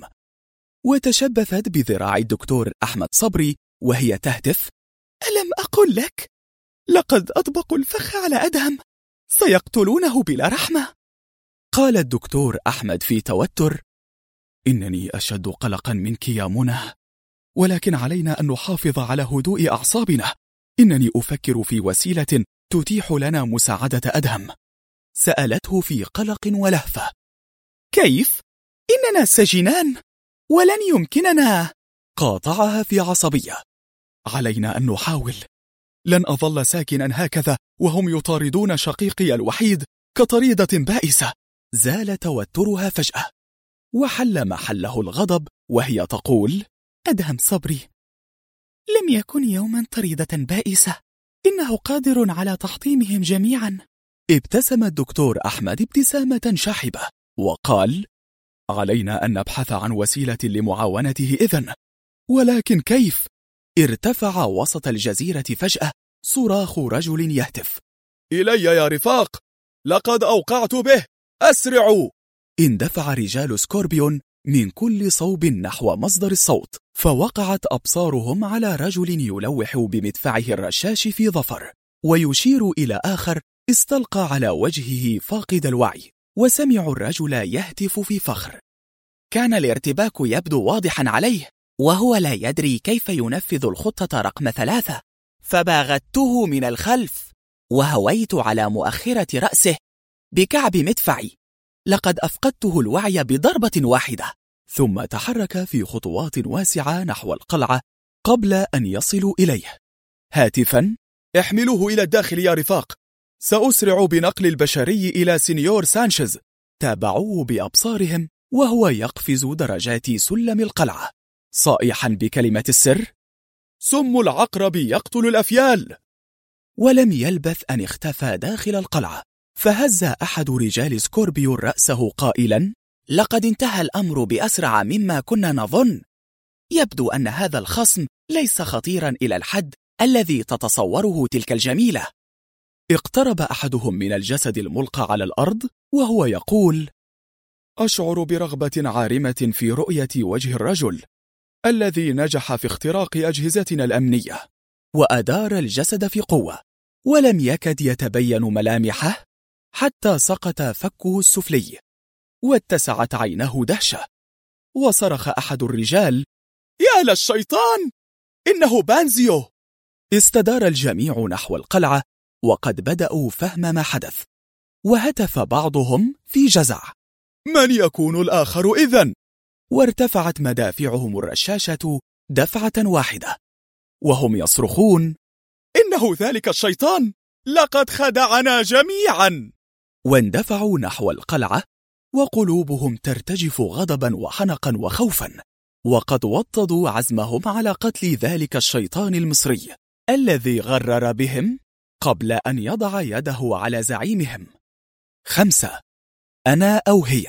وتشبثت بذراع الدكتور أحمد صبري وهي تهتف: ألم أقل لك؟ لقد أطبقوا الفخ على أدهم، سيقتلونه بلا رحمة. قال الدكتور أحمد في توتر: إنني أشد قلقا منك يا منى، ولكن علينا أن نحافظ على هدوء أعصابنا. إنني أفكر في وسيلة تتيح لنا مساعدة أدهم. سألته في قلق ولهفة: كيف؟ إننا سجنان ولن يمكننا. قاطعها في عصبية: علينا أن نحاول. لن أظل ساكنا هكذا وهم يطاردون شقيقي الوحيد كطريدة بائسة. زال توترها فجأة، وحل محله الغضب وهي تقول: أدهم صبري لم يكن يوما طريدة بائسة، إنه قادر على تحطيمهم جميعا. ابتسم الدكتور أحمد ابتسامة شاحبة وقال: علينا أن نبحث عن وسيلة لمعاونته إذن، ولكن كيف؟ ارتفع وسط الجزيرة فجأة صراخ رجل يهتف: إلي يا رفاق، لقد أوقعت به، أسرعوا! اندفع رجال سكوربيون من كل صوب نحو مصدر الصوت، فوقعت أبصارهم على رجل يلوح بمدفعه الرشاش في ظفر، ويشير إلى آخر استلقى على وجهه فاقد الوعي، وسمعوا الرجل يهتف في فخر: كان الارتباك يبدو واضحا عليه، وهو لا يدري كيف ينفذ الخطة رقم 3، فباغته من الخلف وهويت على مؤخرة رأسه بكعب مدفعي، لقد أفقدته الوعي بضربة واحدة. ثم تحرك في خطوات واسعة نحو القلعة قبل أن يصلوا إليه، هاتفا: احملوه إلى الداخل يا رفاق، سأسرع بنقل البشري إلى سينيور سانشيز. تابعوه بأبصارهم وهو يقفز درجات سلم القلعة صائحا بكلمة السر: سم العقرب يقتل الأفيال. ولم يلبث أن اختفى داخل القلعة، فهز أحد رجال سكوربيون رأسه قائلا: لقد انتهى الأمر بأسرع مما كنا نظن. يبدو أن هذا الخصم ليس خطيرا إلى الحد الذي تتصوره تلك الجميلة. اقترب أحدهم من الجسد الملقى على الأرض وهو يقول: أشعر برغبة عارمة في رؤية وجه الرجل الذي نجح في اختراق أجهزتنا الأمنية. وأدار الجسد في قوة، ولم يكد يتبين ملامحه حتى سقط فكه السفلي، واتسعت عينه دهشة، وصرخ أحد الرجال: يا للشيطان، إنه بانزيو! استدار الجميع نحو القلعة وقد بدأوا فهم ما حدث، وهتف بعضهم في جزع: من يكون الآخر إذن؟ وارتفعت مدافعهم الرشاشة دفعة واحدة وهم يصرخون: إنه ذلك الشيطان! لقد خدعنا جميعا! واندفعوا نحو القلعة وقلوبهم ترتجف غضبا وحنقا وخوفا، وقد وطدوا عزمهم على قتل ذلك الشيطان المصري الذي غرر بهم قبل أن يضع يده على زعيمهم. 5. أنا أو هي.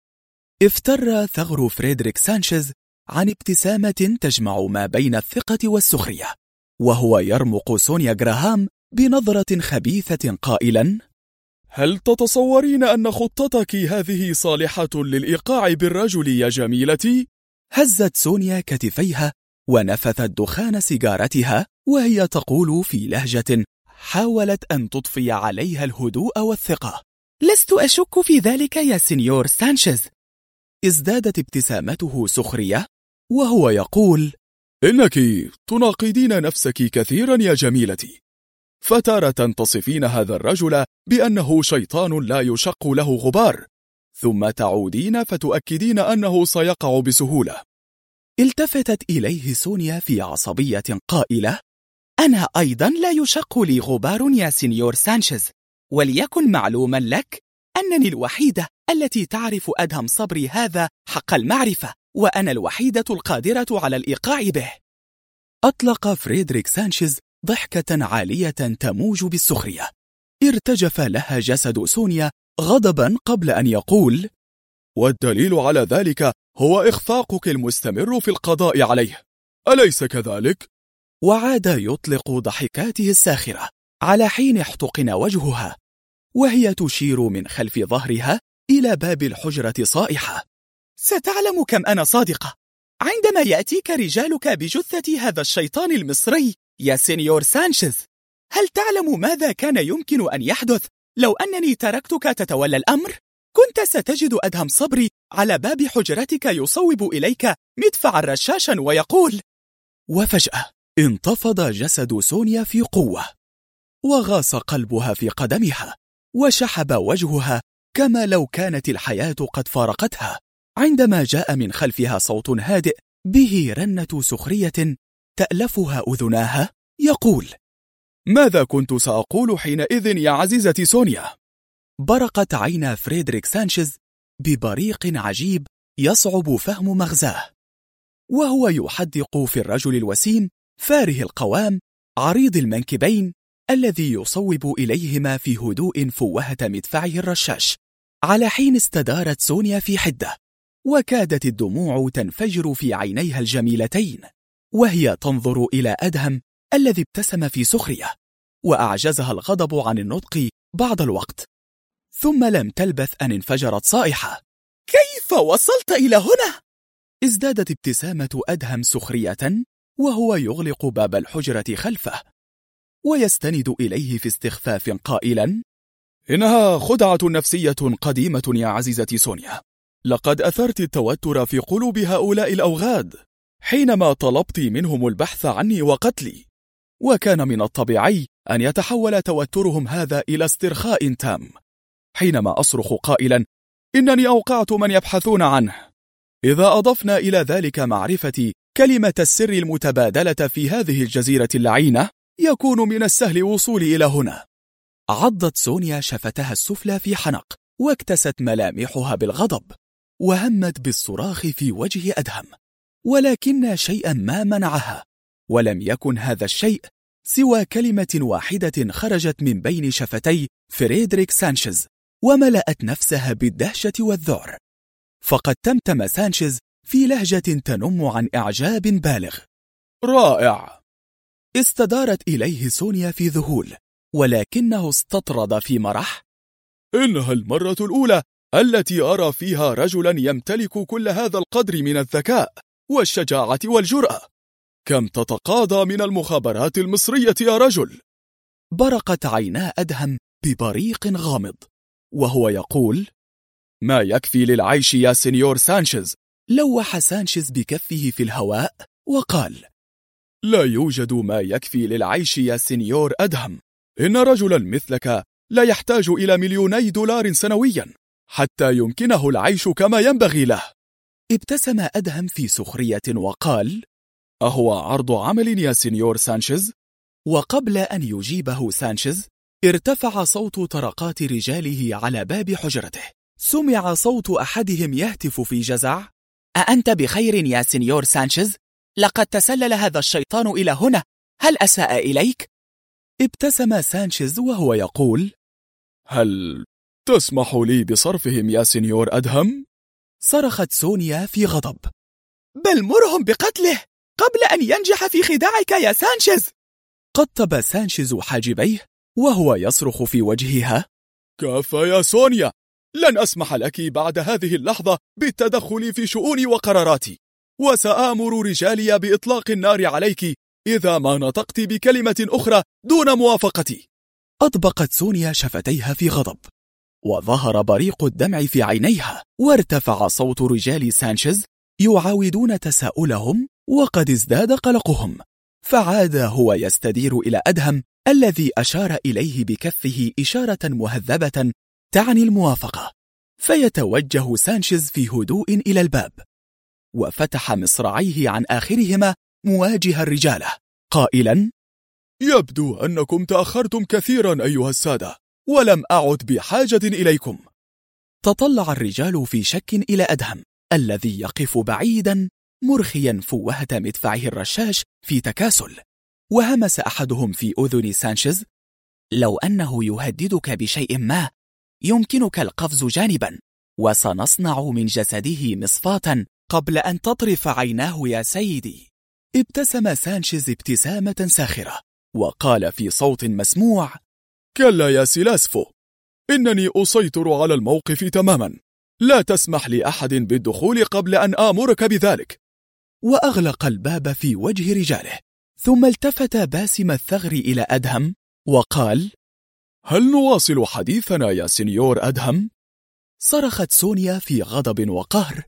افتر ثغر فريدريك سانشيز عن ابتسامة تجمع ما بين الثقة والسخرية، وهو يرمق سونيا جراهام بنظرة خبيثة قائلا: هل تتصورين أن خطتك هذه صالحة للإيقاع بالرجل يا جميلتي؟ هزت سونيا كتفيها ونفثت دخان سيجارتها وهي تقول في لهجة حاولت أن تضفي عليها الهدوء والثقة: لست أشك في ذلك يا سينيور سانشيز. ازدادت ابتسامته سخرية وهو يقول: إنك تناقضين نفسك كثيرا يا جميلتي، فتارة تصفين هذا الرجل بأنه شيطان لا يشق له غبار، ثم تعودين فتؤكدين أنه سيقع بسهولة. التفتت إليه سونيا في عصبية قائلة: أنا أيضا لا يشق لي غبار يا سينيور سانشيز، وليكن معلوما لك أنني الوحيدة التي تعرف أدهم صبري هذا حق المعرفة، وأنا الوحيدة القادرة على الإيقاع به. أطلق فريدريك سانشيز ضحكة عالية تموج بالسخرية. ارتجف لها جسد سونيا غضبا قبل أن يقول: والدليل على ذلك هو إخفاقك المستمر في القضاء عليه، أليس كذلك؟ وعاد يطلق ضحكاته الساخرة على حين احتقن وجهها وهي تشير من خلف ظهرها إلى باب الحجرة صائحة: ستعلم كم أنا صادقة عندما يأتيك رجالك بجثة هذا الشيطان المصري يا سينيور سانشيز. هل تعلم ماذا كان يمكن أن يحدث لو أنني تركتك تتولى الأمر؟ كنت ستجد أدهم صبري على باب حجرتك يصوب إليك مدفعا رشاشا ويقول. وفجأة انتفض جسد سونيا في قوة، وغاص قلبها في قدمها، وشحب وجهها كما لو كانت الحياة قد فارقتها، عندما جاء من خلفها صوت هادئ به رنة سخرية تألفها أذناها يقول: ماذا كنت سأقول حينئذ يا عزيزتي سونيا؟ برقت عينا فريدريك سانشيز ببريق عجيب يصعب فهم مغزاه، وهو يحدق في الرجل الوسيم فاره القوام عريض المنكبين الذي يصوب إليهما في هدوء فوهة مدفعه الرشاش، على حين استدارت سونيا في حدة، وكادت الدموع تنفجر في عينيها الجميلتين وهي تنظر إلى أدهم الذي ابتسم في سخرية، وأعجزها الغضب عن النطق بعض الوقت، ثم لم تلبث أن انفجرت صائحة: كيف وصلت إلى هنا؟ ازدادت ابتسامة أدهم سخرية وهو يغلق باب الحجرة خلفه ويستند إليه في استخفاف قائلا: إنها خدعة نفسية قديمة يا عزيزتي سونيا، لقد أثرت التوتر في قلوب هؤلاء الأوغاد حينما طلبت منهم البحث عني وقتلي، وكان من الطبيعي أن يتحول توترهم هذا إلى استرخاء تام حينما أصرخ قائلا: إنني أوقعت من يبحثون عنه. إذا أضفنا إلى ذلك معرفتي كلمة السر المتبادلة في هذه الجزيرة اللعينة، يكون من السهل وصولي إلى هنا. عضت سونيا شفتها السفلى في حنق، واكتست ملامحها بالغضب، وهمت بالصراخ في وجه أدهم، ولكن شيئا ما منعها، ولم يكن هذا الشيء سوى كلمة واحدة خرجت من بين شفتي فريدريك سانشيز وملأت نفسها بالدهشة والذعر. فقد تمتم سانشيز في لهجة تنم عن إعجاب بالغ: رائع! استدارت إليه سونيا في ذهول، ولكنه استطرد في مرح: إنها المرة الأولى التي أرى فيها رجلا يمتلك كل هذا القدر من الذكاء والشجاعة والجرأة. كم تتقاضى من المخابرات المصرية يا رجل؟ برقت عينا أدهم ببريق غامض وهو يقول: ما يكفي للعيش يا سينيور سانشيز. لوح سانشيز بكفه في الهواء وقال: لا يوجد ما يكفي للعيش يا سينيور أدهم، إن رجلا مثلك لا يحتاج إلى $2,000,000 سنويا، حتى يمكنه العيش كما ينبغي له. ابتسم أدهم في سخرية وقال: أهو عرض عمل يا سينيور سانشيز؟ وقبل أن يجيبه سانشيز ارتفع صوت طرقات رجاله على باب حجرته. سمع صوت أحدهم يهتف في جزع: أأنت بخير يا سينيور سانشيز؟ لقد تسلل هذا الشيطان إلى هنا، هل أساء إليك؟ ابتسم سانشيز وهو يقول: هل تسمح لي بصرفهم يا سينيور أدهم؟ صرخت سونيا في غضب: بل مرهم بقتله قبل أن ينجح في خداعك يا سانشيز. قطب سانشيز حاجبيه وهو يصرخ في وجهها: كفى يا سونيا، لن أسمح لك بعد هذه اللحظة بالتدخل في شؤوني وقراراتي، وسآمر رجالي بإطلاق النار عليك إذا ما نطقت بكلمة أخرى دون موافقتي. أطبقت سونيا شفتيها في غضب، وظهر بريق الدمع في عينيها، وارتفع صوت رجال سانشيز يعاودون تساؤلهم، وقد ازداد قلقهم. فعاد هو يستدير إلى أدهم الذي أشار إليه بكفه إشارة مهذبة تعني الموافقة، فيتوجه سانشيز في هدوء إلى الباب، وفتح مصراعيه عن آخرهما مواجه الرجالة قائلا: يبدو أنكم تأخرتم كثيرا أيها السادة، ولم أعد بحاجة إليكم. تطلع الرجال في شك إلى أدهم الذي يقف بعيدا مرخيا فوهة مدفعه الرشاش في تكاسل، وهمس أحدهم في أذن سانشيز: لو أنه يهددك بشيء ما يمكنك القفز جانبا، وسنصنع من جسده مصفاة قبل أن تطرف عيناه يا سيدي. ابتسم سانشيز ابتسامة ساخرة وقال في صوت مسموع: كلا يا سيلاسفو، إنني أسيطر على الموقف تماما، لا تسمح لأحد بالدخول قبل أن آمرك بذلك. وأغلق الباب في وجه رجاله، ثم التفت باسم الثغر إلى أدهم وقال: هل نواصل حديثنا يا سينيور أدهم؟ صرخت سونيا في غضب وقهر: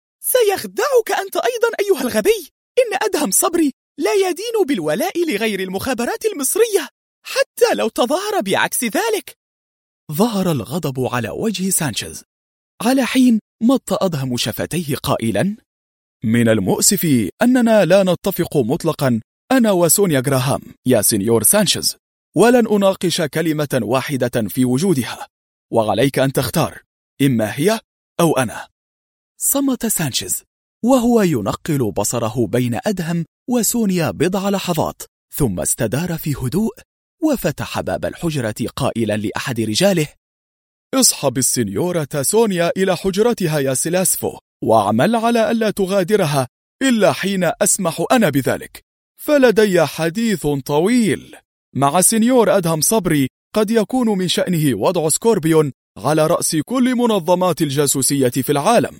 سيخدعك أنت أيضا أيها الغبي، إن أدهم صبري لا يدين بالولاء لغير المخابرات المصرية حتى لو تظاهر بعكس ذلك. ظهر الغضب على وجه سانشيز، على حين مط أدهم شفتيه قائلا: من المؤسف أننا لا نتفق مطلقا أنا وسونيا جراهام يا سينيور سانشيز، ولن أناقش كلمة واحدة في وجودها، وعليك أن تختار، إما هي أو أنا. صمت سانشيز وهو ينقل بصره بين أدهم وسونيا بضع لحظات، ثم استدار في هدوء وفتح باب الحجرة قائلا لأحد رجاله: اصحب السنيورة سونيا إلى حجرتها يا سيلاسفو، واعمل على ألا تغادرها إلا حين أسمح أنا بذلك، فلدي حديث طويل مع سينيور أدهم صبري قد يكون من شأنه وضع سكوربيون على رأس كل منظمات الجاسوسية في العالم.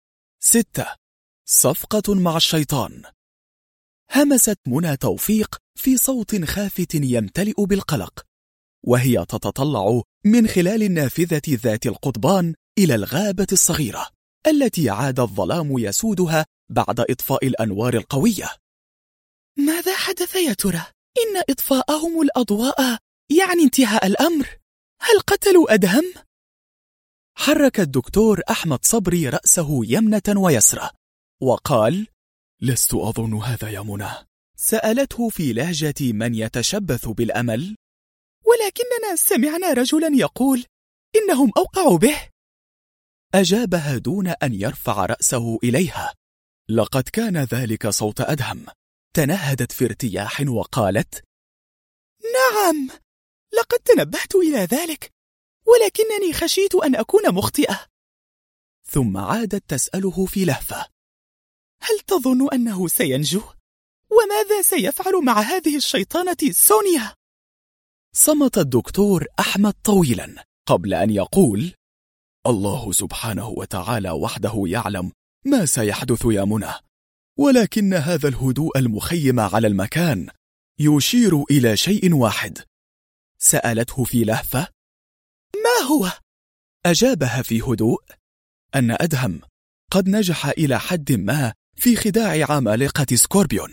6. صفقة مع الشيطان. همست منى توفيق في صوت خافت يمتلئ بالقلق، وهي تتطلع من خلال النافذة ذات القضبان إلى الغابة الصغيرة التي عاد الظلام يسودها بعد إطفاء الأنوار القوية. ماذا حدث يا ترى؟ إن إطفاءهم الأضواء يعني انتهاء الأمر. هل قتلوا أدهم؟ حرك الدكتور أحمد صبري رأسه يمنة ويسرى وقال: لست أظن هذا يا منى. سألته في لهجة من يتشبث بالأمل: ولكننا سمعنا رجلا يقول إنهم أوقعوا به. أجابها دون أن يرفع رأسه إليها: لقد كان ذلك صوت أدهم. تنهدت في ارتياح وقالت: نعم، لقد تنبهت إلى ذلك، ولكنني خشيت أن أكون مخطئة. ثم عادت تسأله في لهفة: هل تظن أنه سينجو؟ وماذا سيفعل مع هذه الشيطانة سونيا؟ صمت الدكتور أحمد طويلا قبل أن يقول: الله سبحانه وتعالى وحده يعلم ما سيحدث يا منى، ولكن هذا الهدوء المخيم على المكان يشير إلى شيء واحد. سألته في لهفة: ما هو؟ أجابها في هدوء: أن أدهم قد نجح إلى حد ما في خداع عمالقة سكوربيون.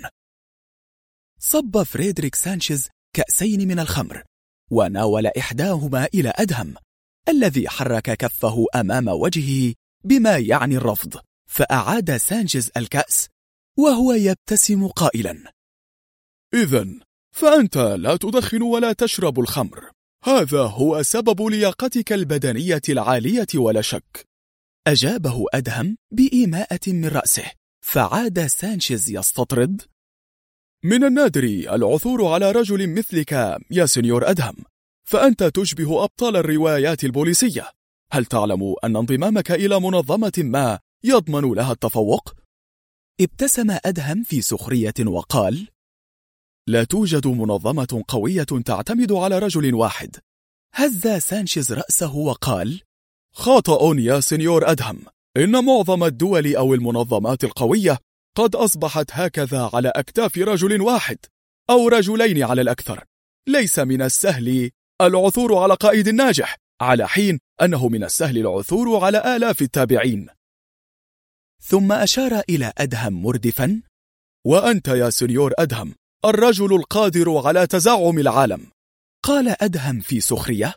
صب فريدريك سانشيز كأسين من الخمر وناول إحداهما إلى أدهم، الذي حرك كفه أمام وجهه بما يعني الرفض، فأعاد سانشيز الكأس وهو يبتسم قائلا: إذن فأنت لا تدخن ولا تشرب الخمر، هذا هو سبب لياقتك البدنية العالية ولا شك. أجابه أدهم بإيماءة من رأسه، فعاد سانشيز يستطرد: من النادر العثور على رجل مثلك يا سنيور أدهم، فأنت تشبه أبطال الروايات البوليسية. هل تعلم أن انضمامك إلى منظمة ما يضمن لها التفوق؟ ابتسم أدهم في سخرية وقال: لا توجد منظمة قوية تعتمد على رجل واحد. هز سانشيز رأسه وقال: خاطئ يا سنيور أدهم، إن معظم الدول أو المنظمات القوية قد أصبحت هكذا على أكتاف رجل واحد أو رجلين على الأكثر. ليس من السهل العثور على قائد ناجح، على حين أنه من السهل العثور على آلاف التابعين. ثم أشار إلى أدهم مردفا: وأنت يا سنيور أدهم الرجل القادر على تزعم العالم. قال أدهم في سخرية: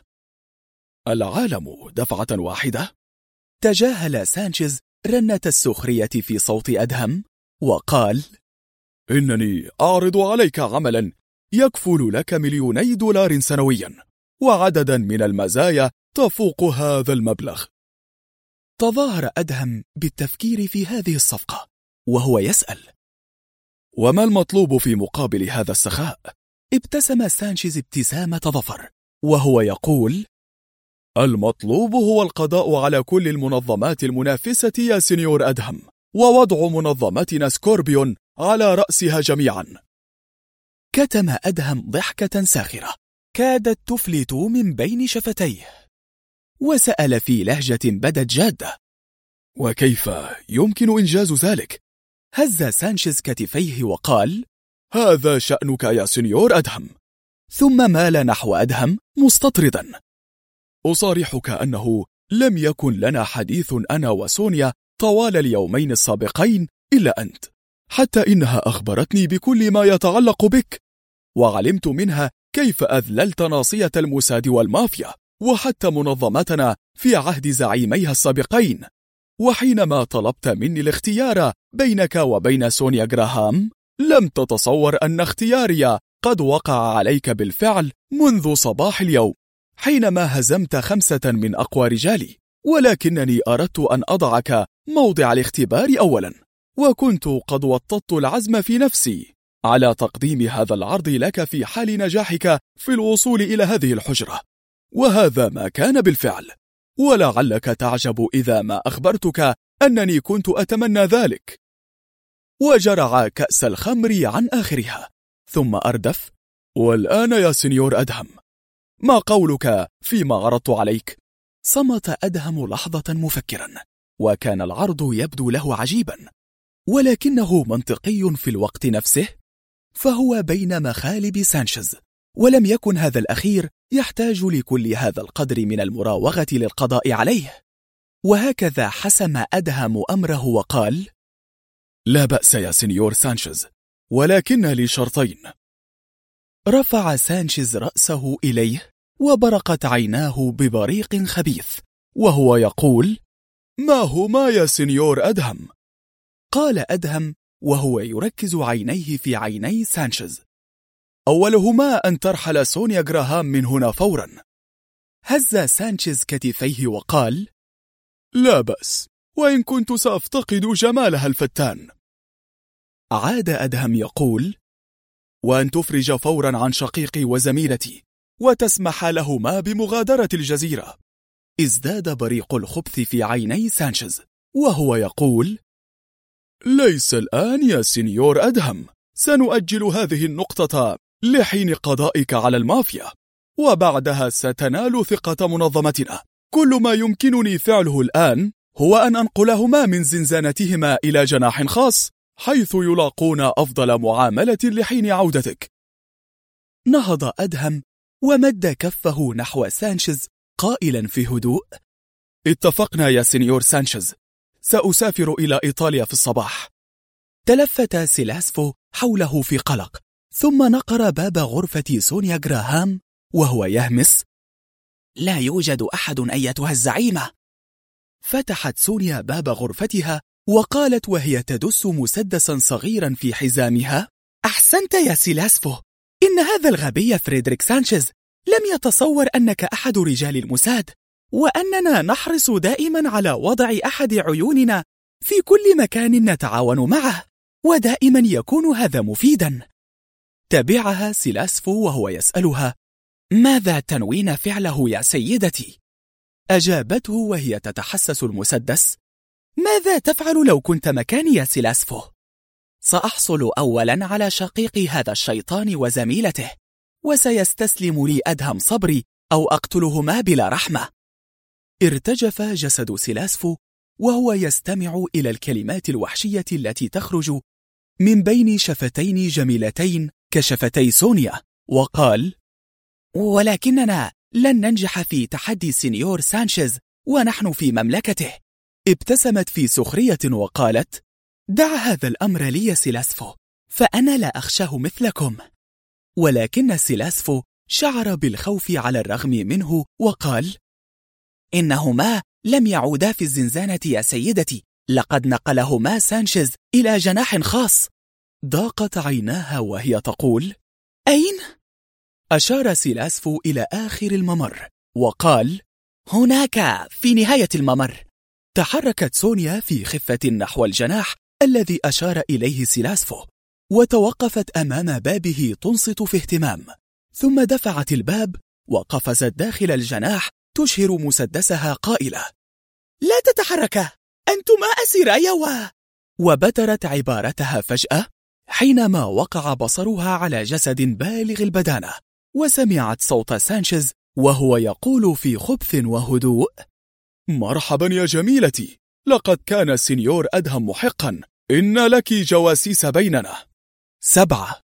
العالم دفعة واحدة؟ تجاهل سانشيز رنة السخرية في صوت أدهم وقال: إنني أعرض عليك عملا يكفل لك $2,000,000 سنويا، وعددا من المزايا تفوق هذا المبلغ. تظاهر أدهم بالتفكير في هذه الصفقة وهو يسأل: وما المطلوب في مقابل هذا السخاء؟ ابتسم سانشيز ابتسامة ظفر وهو يقول: المطلوب هو القضاء على كل المنظمات المنافسة يا سنيور أدهم، ووضع منظمتنا سكوربيون على رأسها جميعا. كتم أدهم ضحكة ساخرة كادت تفلت من بين شفتيه، وسأل في لهجة بدت جادة: وكيف يمكن إنجاز ذلك؟ هز سانشيز كتفيه وقال: هذا شأنك يا سنيور أدهم. ثم مال نحو أدهم مستطردا: أصارحك أنه لم يكن لنا حديث أنا وسونيا طوال اليومين السابقين إلا أنت، حتى إنها أخبرتني بكل ما يتعلق بك، وعلمت منها كيف أذللت ناصية الموساد والمافيا وحتى منظمتنا في عهد زعيميها السابقين. وحينما طلبت مني الاختيار بينك وبين سونيا جراهام، لم تتصور أن اختياري قد وقع عليك بالفعل منذ صباح اليوم، حينما هزمت 5 من أقوى رجالي، ولكنني أردت أن أضعك موضع الاختبار أولا، وكنت قد وطدت العزم في نفسي على تقديم هذا العرض لك في حال نجاحك في الوصول إلى هذه الحجرة، وهذا ما كان بالفعل. ولعلك تعجب إذا ما أخبرتك أنني كنت أتمنى ذلك. وجرع كأس الخمر عن آخرها، ثم أردف: والآن يا سنيور أدهم، ما قولك فيما عرضت عليك؟ صمت أدهم لحظة مفكرا، وكان العرض يبدو له عجيبا، ولكنه منطقي في الوقت نفسه، فهو بين مخالب سانشيز، ولم يكن هذا الأخير يحتاج لكل هذا القدر من المراوغة للقضاء عليه. وهكذا حسم أدهم أمره وقال: لا بأس يا سنيور سانشيز، ولكن لي شرطين. رفع سانشيز رأسه إليه وبرقت عيناه ببريق خبيث وهو يقول: ما هما يا سنيور أدهم؟ قال أدهم وهو يركز عينيه في عيني سانشيز: أولهما أن ترحل سونيا جراهام من هنا فورا. هز سانشيز كتفيه وقال: لا بأس، وإن كنت سأفتقد جمالها الفتان. عاد أدهم يقول: وأن تفرج فورا عن شقيقي وزميلتي، وتسمح لهما بمغادرة الجزيرة. ازداد بريق الخبث في عيني سانشيز وهو يقول: ليس الآن يا سنيور أدهم، سنؤجل هذه النقطة لحين قضائك على المافيا، وبعدها ستنال ثقة منظمتنا. كل ما يمكنني فعله الآن هو أن أنقلهما من زنزانتهما إلى جناح خاص، حيث يلاقون أفضل معاملة لحين عودتك. نهض أدهم ومد كفه نحو سانشيز قائلا في هدوء: اتفقنا يا سنيور سانشيز، سأسافر إلى إيطاليا في الصباح. تلفت سيلاسفو حوله في قلق، ثم نقر باب غرفة سونيا جراهام وهو يهمس: لا يوجد أحد أيتها الزعيمة. فتحت سونيا باب غرفتها وقالت وهي تدس مسدسا صغيرا في حزامها: أحسنت يا سيلاسفو، إن هذا الغبي فريدريك سانشيز لم يتصور أنك أحد رجال الموساد، وأننا نحرص دائما على وضع أحد عيوننا في كل مكان نتعاون معه، ودائما يكون هذا مفيدا. تبعها سيلاسفو وهو يسألها: ماذا تنوين فعله يا سيدتي؟ أجابته وهي تتحسس المسدس: ماذا تفعل لو كنت مكاني يا سيلاسفو؟ سأحصل أولا على شقيق هذا الشيطان وزميلته، وسيستسلم لي أدهم صبري أو أقتلهما بلا رحمة. ارتجف جسد سيلاسفو وهو يستمع إلى الكلمات الوحشية التي تخرج من بين شفتين جميلتين كشفتي سونيا، وقال: ولكننا لن ننجح في تحدي سينيور سانشيز ونحن في مملكته. ابتسمت في سخرية وقالت: دع هذا الأمر لي يا سيلاسفو، فأنا لا أخشاه مثلكم. ولكن سيلاسفو شعر بالخوف على الرغم منه وقال: إنهما لم يعودا في الزنزانة يا سيدتي، لقد نقلهما سانشيز إلى جناح خاص. ضاقت عيناها وهي تقول: أين؟ أشار سيلاسفو إلى آخر الممر وقال: هناك في نهاية الممر. تحركت سونيا في خفة نحو الجناح الذي أشار إليه سيلاسفو، وتوقفت أمام بابه تنصت في اهتمام، ثم دفعت الباب وقفزت داخل الجناح تشهر مسدسها قائلة: لا تتحركا، أنتما أسيرايا. وبترت عبارتها فجأة حينما وقع بصرها على جسد بالغ البدانة، وسمعت صوت سانشيز وهو يقول في خبث وهدوء: مرحبا يا جميلتي، لقد كان السنيور أدهم محقا، إن لك جواسيس بيننا. 7.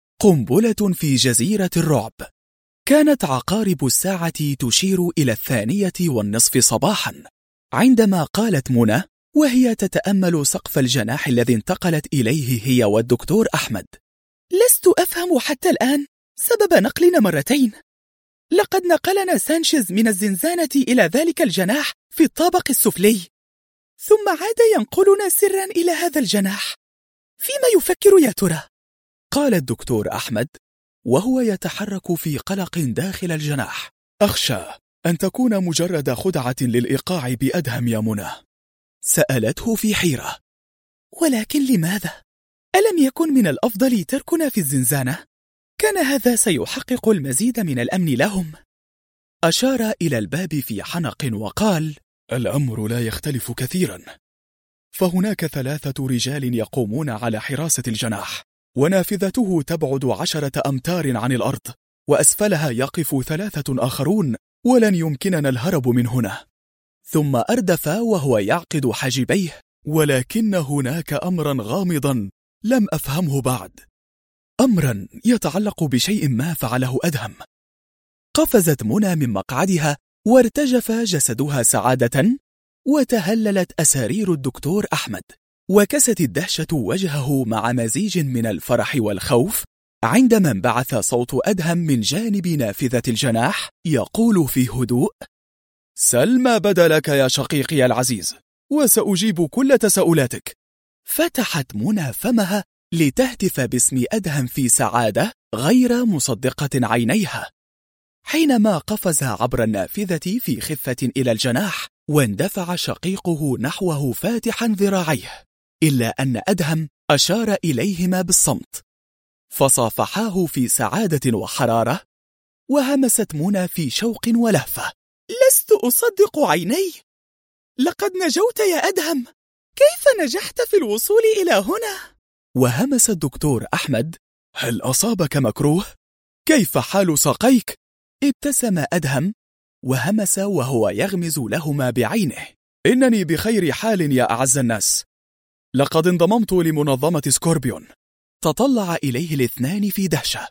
قنبلة في جزيرة الرعب. كانت عقارب الساعة تشير إلى 2:30 صباحا عندما قالت منى وهي تتأمل سقف الجناح الذي انتقلت إليه هي والدكتور أحمد: لست أفهم حتى الآن سبب نقلنا مرتين. لقد نقلنا سانشيز من الزنزانة إلى ذلك الجناح في الطابق السفلي، ثم عاد ينقلنا سرا إلى هذا الجناح. فيما يفكر يا ترى؟ قال الدكتور أحمد وهو يتحرك في قلق داخل الجناح. أخشى أن تكون مجرد خدعة للإيقاع بأدهم يا منى. سألته في حيرة: ولكن لماذا؟ ألم يكن من الأفضل تركنا في الزنزانة؟ كان هذا سيحقق المزيد من الأمن لهم. أشار إلى الباب في حنق وقال: الأمر لا يختلف كثيرا، فهناك 3 رجال يقومون على حراسة الجناح، ونافذته تبعد 10 أمتار عن الأرض، وأسفلها يقف 3 آخرون، ولن يمكننا الهرب من هنا. ثم أردف وهو يعقد حاجبيه: ولكن هناك أمرا غامضا لم أفهمه بعد، أمرا يتعلق بشيء ما فعله أدهم. قفزت منى من مقعدها وارتجف جسدها سعادة، وتهللت أسارير الدكتور أحمد، وكست الدهشة وجهه مع مزيج من الفرح والخوف عندما انبعث صوت أدهم من جانب نافذة الجناح يقول في هدوء: سل ما بدا لك يا شقيقي العزيز، وسأجيب كل تساؤلاتك. فتحت منى فمها لتهتف باسم أدهم في سعادة غير مصدقة عينيها، حينما قفز عبر النافذة في خفة إلى الجناح، واندفع شقيقه نحوه فاتحا ذراعيه، إلا أن أدهم أشار إليهما بالصمت، فصافحاه في سعادة وحرارة. وهمست منى في شوق ولهفة: لست أصدق عيني، لقد نجوت يا أدهم، كيف نجحت في الوصول إلى هنا؟ وهمس الدكتور أحمد: هل أصابك مكروه؟ كيف حال ساقيك؟ ابتسم أدهم وهمس وهو يغمز لهما بعينه: إنني بخير حال يا أعز الناس، لقد انضممت لمنظمة سكوربيون. تطلع إليه الاثنان في دهشة،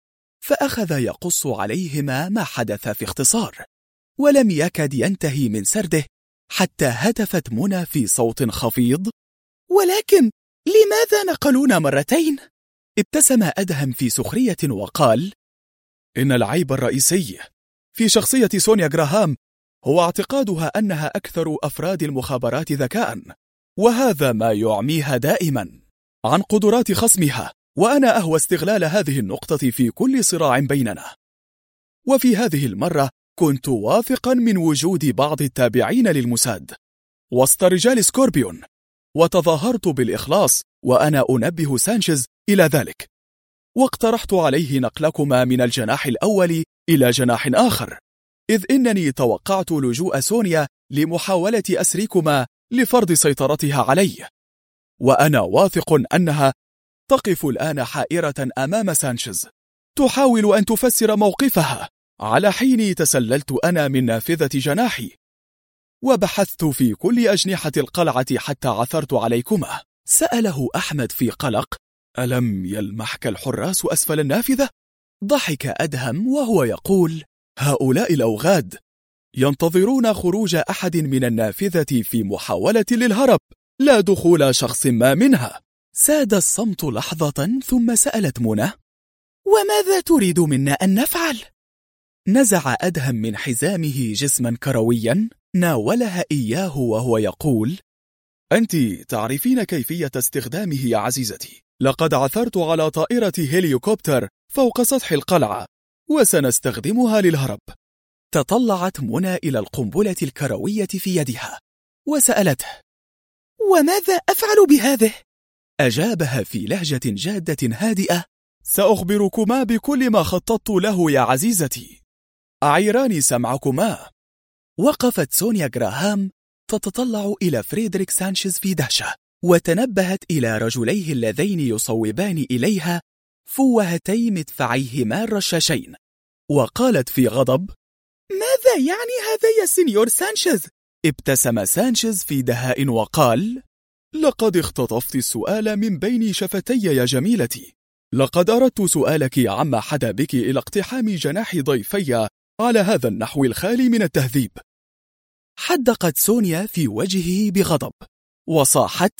فأخذ يقص عليهما ما حدث في اختصار، ولم يكد ينتهي من سرده حتى هتفت منى في صوت خفيض: ولكن لماذا نقلونا مرتين؟ ابتسم أدهم في سخرية وقال: إن العيب الرئيسي في شخصية سونيا جراهام هو اعتقادها أنها أكثر أفراد المخابرات ذكاء، وهذا ما يعميها دائما عن قدرات خصمها، وأنا أهوى استغلال هذه النقطة في كل صراع بيننا. وفي هذه المرة كنت واثقا من وجود بعض التابعين للموساد وسط رجال سكوربيون، وتظاهرت بالإخلاص وأنا أنبه سانشيز إلى ذلك، واقترحت عليه نقلكما من الجناح الأول إلى جناح آخر، إذ إنني توقعت لجوء سونيا لمحاولة أسركما لفرض سيطرتها علي، وأنا واثق أنها تقف الآن حائرة أمام سانشيز تحاول أن تفسر موقفها، على حين تسللت أنا من نافذة جناحي وبحثت في كل أجنحة القلعة حتى عثرت عليكما. سأله أحمد في قلق: ألم يلمحك الحراس أسفل النافذة؟ ضحك أدهم وهو يقول: هؤلاء الأوغاد ينتظرون خروج أحد من النافذة في محاولة للهرب، لا دخول شخص ما منها. ساد الصمت لحظة ثم سألت منى: وماذا تريد منا أن نفعل؟ نزع أدهم من حزامه جسما كرويا ناولها إياه وهو يقول: أنت تعرفين كيفية استخدامه يا عزيزتي، لقد عثرت على طائرة هيليوكوبتر فوق سطح القلعة وسنستخدمها للهرب. تطلعت منى إلى القنبلة الكروية في يدها وسألته: وماذا أفعل بهذه؟ أجابها في لهجة جادة هادئة: سأخبركما بكل ما خططت له يا عزيزتي، أعيراني سمعكما. وقفت سونيا جراهام تتطلع إلى فريدريك سانشيز في دهشة، وتنبهت إلى رجليه اللذين يصوبان إليها فوهتي مدفعيهما الرشاشين، وقالت في غضب: ماذا يعني هذا يا سينيور سانشيز؟ ابتسم سانشيز في دهاء وقال: لقد اختطفت السؤال من بين شفتي يا جميلتي، لقد أردت سؤالك عما حدا بك إلى اقتحام جناح ضيفي على هذا النحو الخالي من التهذيب. حدقت سونيا في وجهه بغضب وصاحت: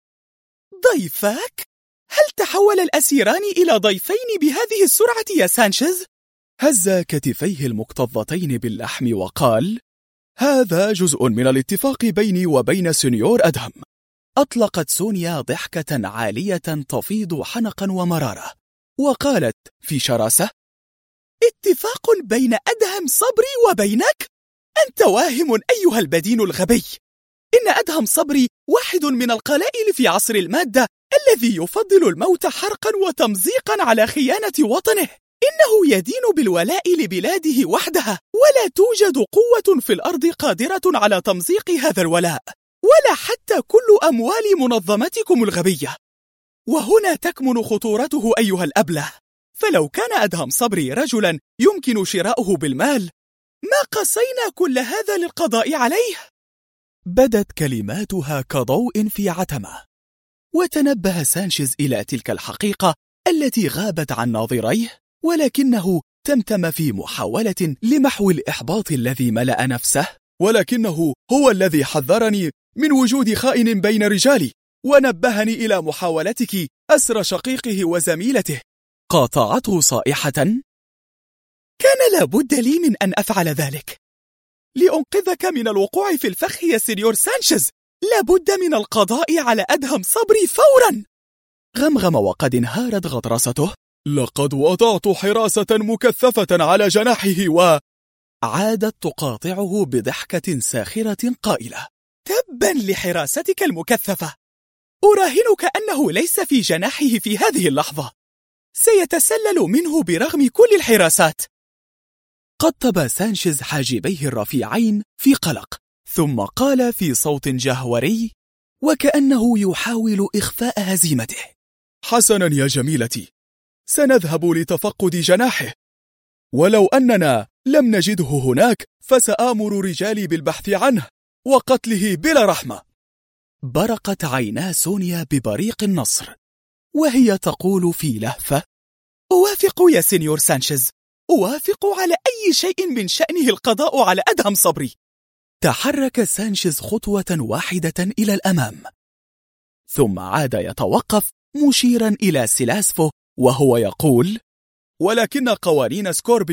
ضيفاك؟ هل تحول الأسيران إلى ضيفين بهذه السرعة يا سانشيز؟ هز كتفيه المكتظتين باللحم وقال: هذا جزء من الاتفاق بيني وبين سينيور أدهم. أطلقت سونيا ضحكة عالية تفيض حنقا ومرارة، وقالت في شراسة: اتفاق بين أدهم صبري وبينك؟ أنت واهم أيها البدين الغبي. إن أدهم صبري واحد من القلائل في عصر المادة الذي يفضل الموت حرقا وتمزيقا على خيانة وطنه. إنه يدين بالولاء لبلاده وحدها، ولا توجد قوة في الأرض قادرة على تمزيق هذا الولاء، ولا حتى كل أموال منظمتكم الغبية. وهنا تكمن خطورته أيها الأبله، فلو كان أدهم صبري رجلا يمكن شراؤه بالمال ما قصينا كل هذا للقضاء عليه. بدت كلماتها كضوء في عتمة، وتنبه سانشيز إلى تلك الحقيقة التي غابت عن ناظريه، ولكنه تمتم في محاولة لمحو الإحباط الذي ملأ نفسه. ولكنه هو الذي حذرني من وجود خائن بين رجالي، ونبهني إلى محاولتك أسر شقيقه وزميلته. قاطعته صائحة: كان لابد لي من أن أفعل ذلك لأنقذك من الوقوع في الفخ يا سينيور سانشيز. لابد من القضاء على أدهم صبري فورا. غمغم وقد انهارت غطرسته: لقد وضعت حراسة مكثفة على جناحه عادت تقاطعه بضحكة ساخرة قائلة: تبا لحراستك المكثفة، أراهنك أنه ليس في جناحه في هذه اللحظة، سيتسلل منه برغم كل الحراسات. قطب سانشيز حاجبيه الرفيعين في قلق، ثم قال في صوت جهوري وكأنه يحاول إخفاء هزيمته: حسنا يا جميلتي، سنذهب لتفقد جناحه، ولو أننا لم نجده هناك فسآمر رجالي بالبحث عنه وقتله بلا رحمة. برقت عينا سونيا ببريق النصر وهي تقول في لهفة: أوافق يا سينيور سانشيز، أوافق على أي شيء من شأنه القضاء على أدهم صبري. تحرك سانشيز خطوة واحدة إلى الأمام، ثم عاد يتوقف مشيرا إلى سيلاسفو وهو يقول: ولكن قوانين سكوربيون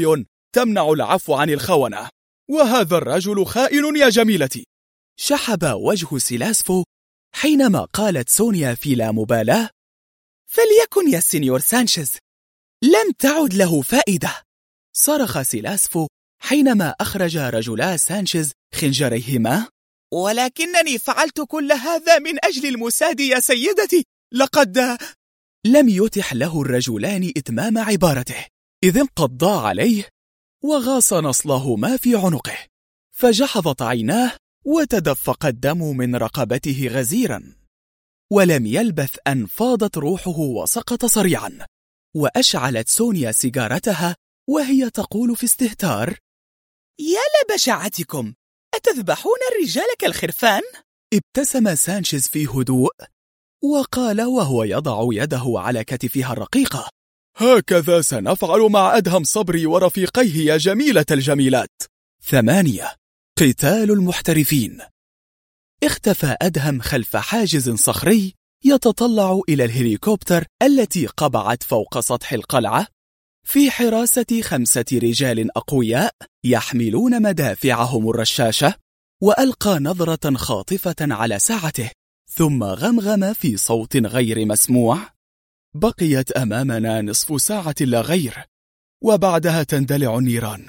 تمنع العفو عن الخونة، وهذا الرجل خائن يا جميلتي. شحب وجه سيلاسفو حينما قالت سونيا في لا مبالاة: فليكن يا سينيور سانشيز، لم تعد له فائدة. صرخ سيلاسفو حينما أخرج رجلا سانشيز خنجريهما: ولكنني فعلت كل هذا من أجل المساعد يا سيدتي، لقد... لم يتح له الرجلان إتمام عبارته، إذ انقضا عليه وغاص نصلهما في عنقه، فجحظت عيناه وتدفق الدم من رقبته غزيرا. ولم يلبث أن فاضت روحه وسقط صريعا. وأشعلت سونيا سيجارتها وهي تقول في استهتار: يا لبشاعتكم، أتذبحون الرجال كالخرفان؟ ابتسم سانشيز في هدوء وقال وهو يضع يده على كتفها الرقيقة: هكذا سنفعل مع أدهم صبري ورفيقيه يا جميلة الجميلات. 8. قتال المحترفين. اختفى أدهم خلف حاجز صخري يتطلع إلى الهليكوبتر التي قبعت فوق سطح القلعة في حراسة 5 رجال أقوياء يحملون مدافعهم الرشاشة، وألقى نظرة خاطفة على ساعته، ثم غمغم في صوت غير مسموع: بقيت أمامنا نصف ساعة لا غير، وبعدها تندلع النيران.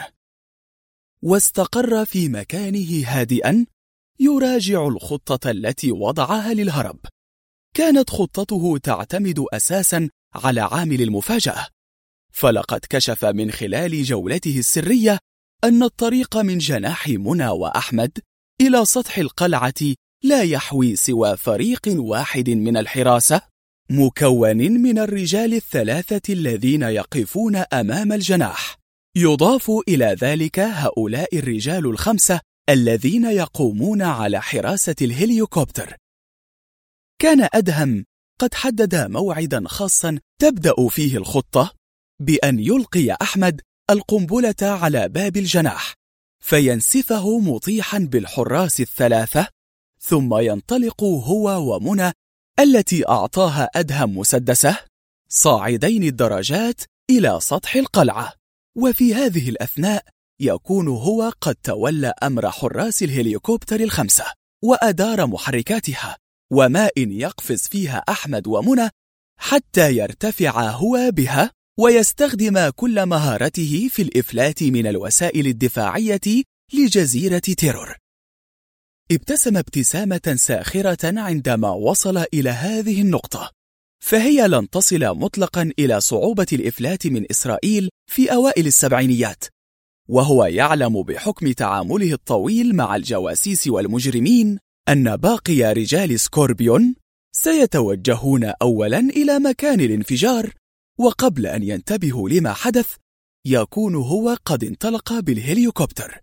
واستقر في مكانه هادئا يراجع الخطة التي وضعها للهرب. كانت خطته تعتمد أساسا على عامل المفاجأة، فلقد كشف من خلال جولته السرية أن الطريق من جناح منى وأحمد إلى سطح القلعة لا يحوي سوى فريق واحد من الحراسة، مكون من الرجال 3 الذين يقفون أمام الجناح، يضاف إلى ذلك هؤلاء الرجال 5 الذين يقومون على حراسة الهليكوبتر. كان أدهم قد حدد موعدا خاصا تبدأ فيه الخطة بأن يلقي أحمد القنبلة على باب الجناح فينسفه مطيحا بالحراس 3، ثم ينطلق هو ومنى التي أعطاها أدهم مسدسه صاعدين الدرجات إلى سطح القلعة. وفي هذه الأثناء يكون هو قد تولى أمر حراس الهليكوبتر 5 وأدار محركاتها، وما إن يقفز فيها أحمد ومنى حتى يرتفع هو بها ويستخدم كل مهارته في الإفلات من الوسائل الدفاعية لجزيرة تيرور. ابتسم ابتسامة ساخرة عندما وصل إلى هذه النقطة، فهي لن تصل مطلقا إلى صعوبة الإفلات من إسرائيل في أوائل السبعينيات، وهو يعلم بحكم تعامله الطويل مع الجواسيس والمجرمين أن باقي رجال سكوربيون سيتوجهون أولا إلى مكان الانفجار، وقبل أن ينتبهوا لما حدث يكون هو قد انطلق بالهليكوبتر.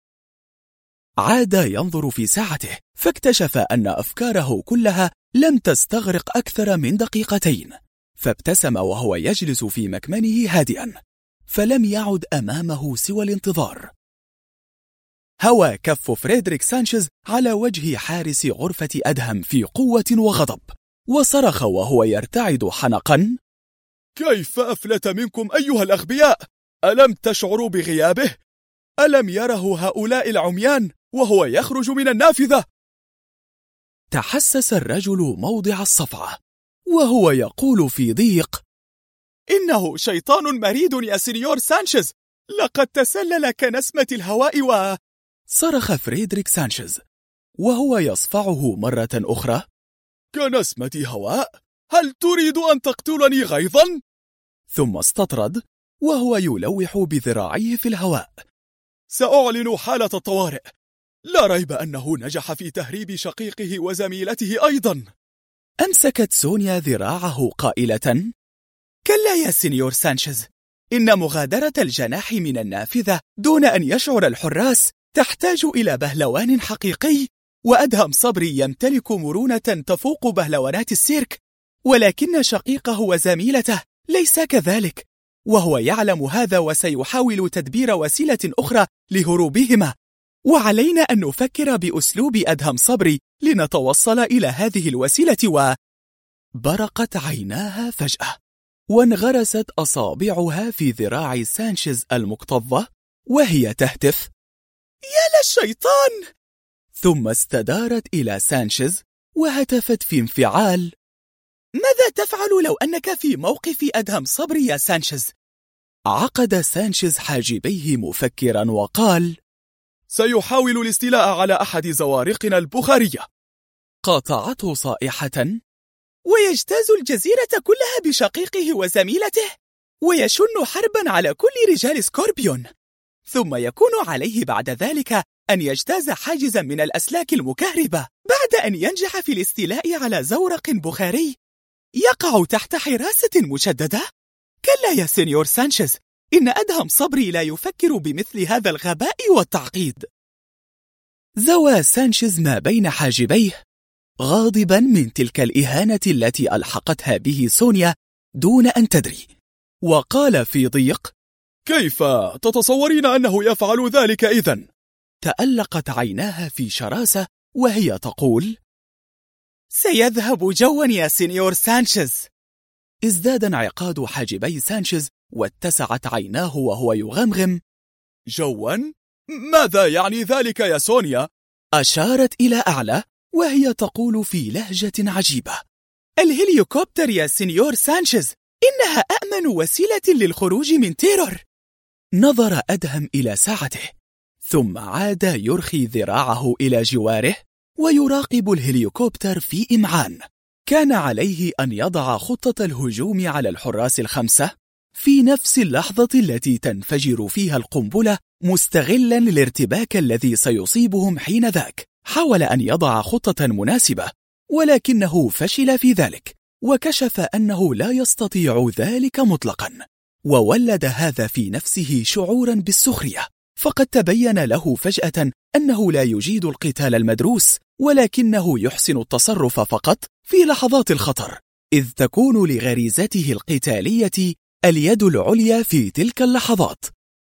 عاد ينظر في ساعته فاكتشف أن أفكاره كلها لم تستغرق أكثر من 2 دقيقتين، فابتسم وهو يجلس في مكمنه هادئا، فلم يعد أمامه سوى الانتظار. هوى كف فريدريك سانشيز على وجه حارس غرفة أدهم في قوة وغضب، وصرخ وهو يرتعد حنقا: كيف أفلت منكم أيها الأغبياء؟ ألم تشعروا بغيابه؟ ألم يره هؤلاء العميان وهو يخرج من النافذة؟ تحسس الرجل موضع الصفعة وهو يقول في ضيق: إنه شيطان مريد يا سينيور سانشيز، لقد تسلل كنسمة الهواء صرخ فريدريك سانشيز وهو يصفعه مرة أخرى: كنسمة هواء؟ هل تريد أن تقتلني غيظا؟ ثم استطرد وهو يلوح بذراعيه في الهواء: سأعلن حالة الطوارئ. لا ريب أنه نجح في تهريب شقيقه وزميلته أيضا. أمسكت سونيا ذراعه قائلة: كلا يا سينيور سانشيز، إن مغادرة الجناح من النافذة دون أن يشعر الحراس تحتاج إلى بهلوان حقيقي، وأدهم صبري يمتلك مرونة تفوق بهلوانات السيرك، ولكن شقيقه وزميلته ليس كذلك، وهو يعلم هذا وسيحاول تدبير وسيلة أخرى لهروبهما، وعلينا أن نفكر بأسلوب أدهم صبري لنتوصل إلى هذه الوسيلة. برقت عيناها فجأة وانغرست أصابعها في ذراع سانشيز المكتظة وهي تهتف: يا للشيطان! ثم استدارت إلى سانشيز وهتفت في انفعال: ماذا تفعل لو أنك في موقف أدهم صبري يا سانشيز؟ عقد سانشيز حاجبيه مفكرا وقال: سيحاول الاستيلاء على أحد زوارقنا البخارية. قاطعته صائحة: ويجتاز الجزيرة كلها بشقيقه وزميلته ويشن حربا على كل رجال سكوربيون، ثم يكون عليه بعد ذلك أن يجتاز حاجزا من الأسلاك المكهربة بعد أن ينجح في الاستيلاء على زورق بخاري يقع تحت حراسة مشددة؟ كلا يا سينيور سانشيز، إن أدهم صبري لا يفكر بمثل هذا الغباء والتعقيد. زوى سانشيز ما بين حاجبيه غاضبا من تلك الإهانة التي ألحقتها به سونيا دون أن تدري، وقال في ضيق: كيف تتصورين أنه يفعل ذلك إذن؟ تألقت عيناها في شراسة وهي تقول: سيذهب جوا يا سينيور سانشيز. ازداد انعقاد حاجبي سانشيز واتسعت عيناه وهو يغمغم: جوا؟ ماذا يعني ذلك يا سونيا؟ أشارت إلى أعلى وهي تقول في لهجة عجيبة: الهليكوبتر يا سينيور سانشيز، إنها أأمن وسيلة للخروج من تيرور. نظر أدهم إلى ساعته ثم عاد يرخي ذراعه إلى جواره ويراقب الهليكوبتر في إمعان. كان عليه أن يضع خطة الهجوم على الحراس الخمسة في نفس اللحظة التي تنفجر فيها القنبلة، مستغلا الارتباك الذي سيصيبهم حين ذاك. حاول أن يضع خطة مناسبة ولكنه فشل في ذلك، وكشف أنه لا يستطيع ذلك مطلقا، وولد هذا في نفسه شعورا بالسخرية، فقد تبين له فجأة أنه لا يجيد القتال المدروس، ولكنه يحسن التصرف فقط في لحظات الخطر، إذ تكون لغريزته القتالية اليد العليا في تلك اللحظات.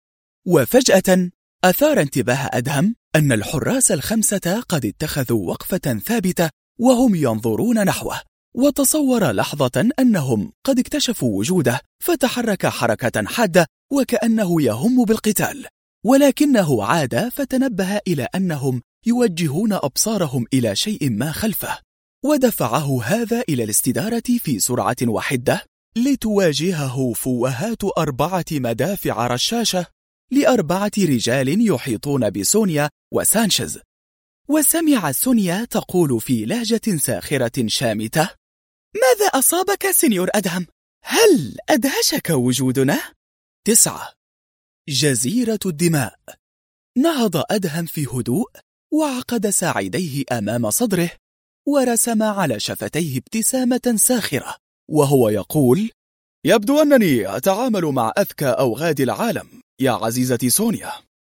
وفجأة أثار انتباه أدهم أن الحراس الخمسة قد اتخذوا وقفة ثابتة وهم ينظرون نحوه، وتصور لحظة أنهم قد اكتشفوا وجوده، فتحرك حركة حادة وكأنه يهم بالقتال، ولكنه عاد فتنبه إلى أنهم يوجهون أبصارهم إلى شيء ما خلفه، ودفعه هذا إلى الاستدارة في سرعة واحدة لتواجهه فوهات 4 مدافع رشاشة ل4 رجال يحيطون بسونيا وسانشيز. وسمع سونيا تقول في لهجة ساخرة شامتة: ماذا أصابك سينيور أدهم؟ هل أدهشك وجودنا؟ 9. جزيرة الدماء. نهض أدهم في هدوء وعقد ساعديه أمام صدره ورسم على شفتيه ابتسامة ساخرة وهو يقول: يبدو أنني أتعامل مع أذكى أوغاد العالم يا عزيزتي سونيا.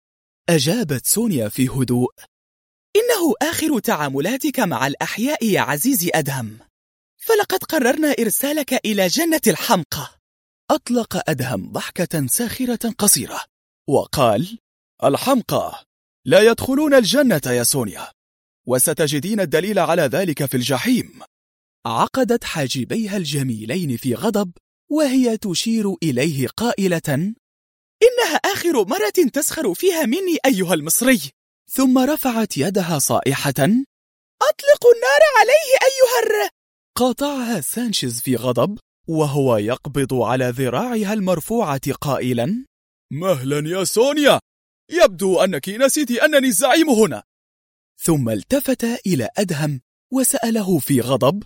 أجابت سونيا في هدوء: إنه آخر تعاملاتك مع الأحياء يا عزيزي أدهم، فلقد قررنا إرسالك إلى جنة الحمقى. أطلق أدهم ضحكة ساخرة قصيرة وقال: الحمقى لا يدخلون الجنة يا سونيا، وستجدين الدليل على ذلك في الجحيم. عقدت حاجبيها الجميلين في غضب وهي تشير إليه قائلة: إنها آخر مرة تسخر فيها مني أيها المصري. ثم رفعت يدها صائحة: أطلقوا النار عليه أيها قاطعها سانشيز في غضب وهو يقبض على ذراعها المرفوعة قائلا: مهلا يا سونيا، يبدو أنك نسيت أنني الزعيم هنا. ثم التفت إلى أدهم وسأله في غضب: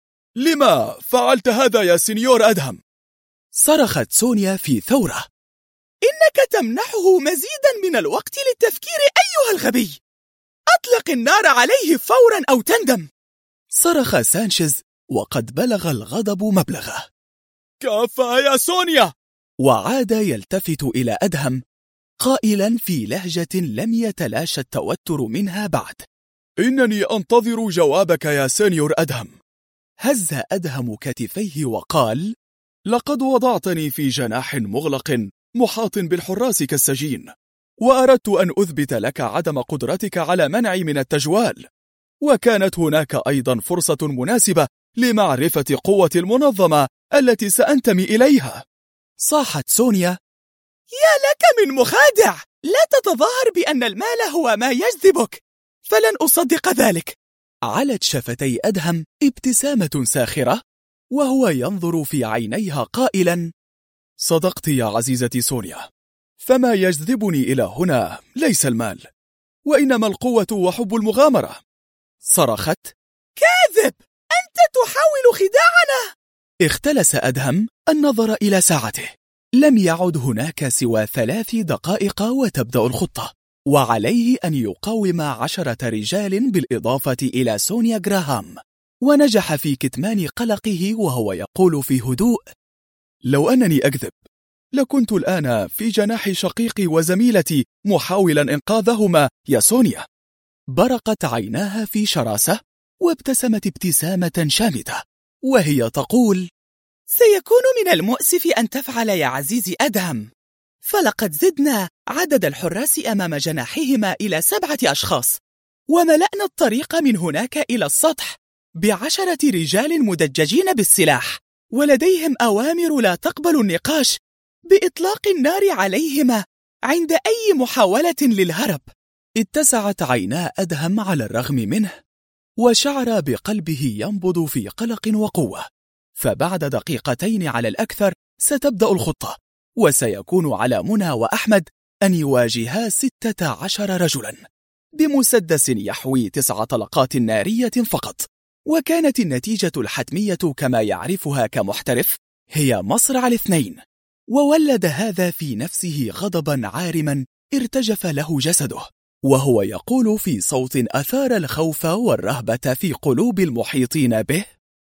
لما فعلت هذا يا سينيور أدهم؟ صرخت سونيا في ثورة: إنك تمنحه مزيدا من الوقت للتفكير أيها الغبي، أطلق النار عليه فورا أو تندم. صرخ سانشيز وقد بلغ الغضب مبلغه: كفى يا سونيا. وعاد يلتفت إلى أدهم قائلا في لهجة لم يتلاشى التوتر منها بعد: إنني أنتظر جوابك يا سينيور أدهم. هز أدهم كتفيه وقال: لقد وضعتني في جناح مغلق محاط بالحراس كالسجين، وأردت أن أثبت لك عدم قدرتك على منعي من التجوال، وكانت هناك أيضا فرصة مناسبة لمعرفة قوة المنظمة التي سأنتمي إليها. صاحت سونيا: يا لك من مخادع، لا تتظاهر بأن المال هو ما يجذبك، فلن أصدق ذلك. علت شفتي أدهم ابتسامة ساخرة، وهو ينظر في عينيها قائلا: صدقت يا عزيزتي سونيا، فما يجذبني إلى هنا ليس المال، وإنما القوة وحب المغامرة. صرخت: كاذب! أنت تحاول خداعنا! اختلس أدهم النظر إلى ساعته. لم يعد هناك سوى 3 دقائق وتبدأ الخطة، وعليه أن يقاوم 10 رجال بالإضافة إلى سونيا غراهام. ونجح في كتمان قلقه وهو يقول في هدوء: لو أنني أكذب لكنت الآن في جناح شقيقي وزميلتي محاولا إنقاذهما يا سونيا. برقت عيناها في شراسة، وابتسمت ابتسامة شامتة وهي تقول: سيكون من المؤسف أن تفعل يا عزيزي أدهم، فلقد زدنا عدد الحراس أمام جناحهما إلى 7 أشخاص، وملأنا الطريق من هناك إلى السطح ب10 رجال مدججين بالسلاح، ولديهم أوامر لا تقبل النقاش بإطلاق النار عليهما عند أي محاولة للهرب. اتسعت عينا أدهم على الرغم منه، وشعر بقلبه ينبض في قلق وقوة. فبعد 2 دقيقة على الأكثر ستبدأ الخطة، وسيكون على منى وأحمد أن يواجها 16 رجلا بمسدس يحوي 9 طلقات نارية فقط. وكانت النتيجة الحتمية كما يعرفها كمحترف هي مصرع الاثنين. وولد هذا في نفسه غضبا عارما ارتجف له جسده، وهو يقول في صوت أثار الخوف والرهبة في قلوب المحيطين به: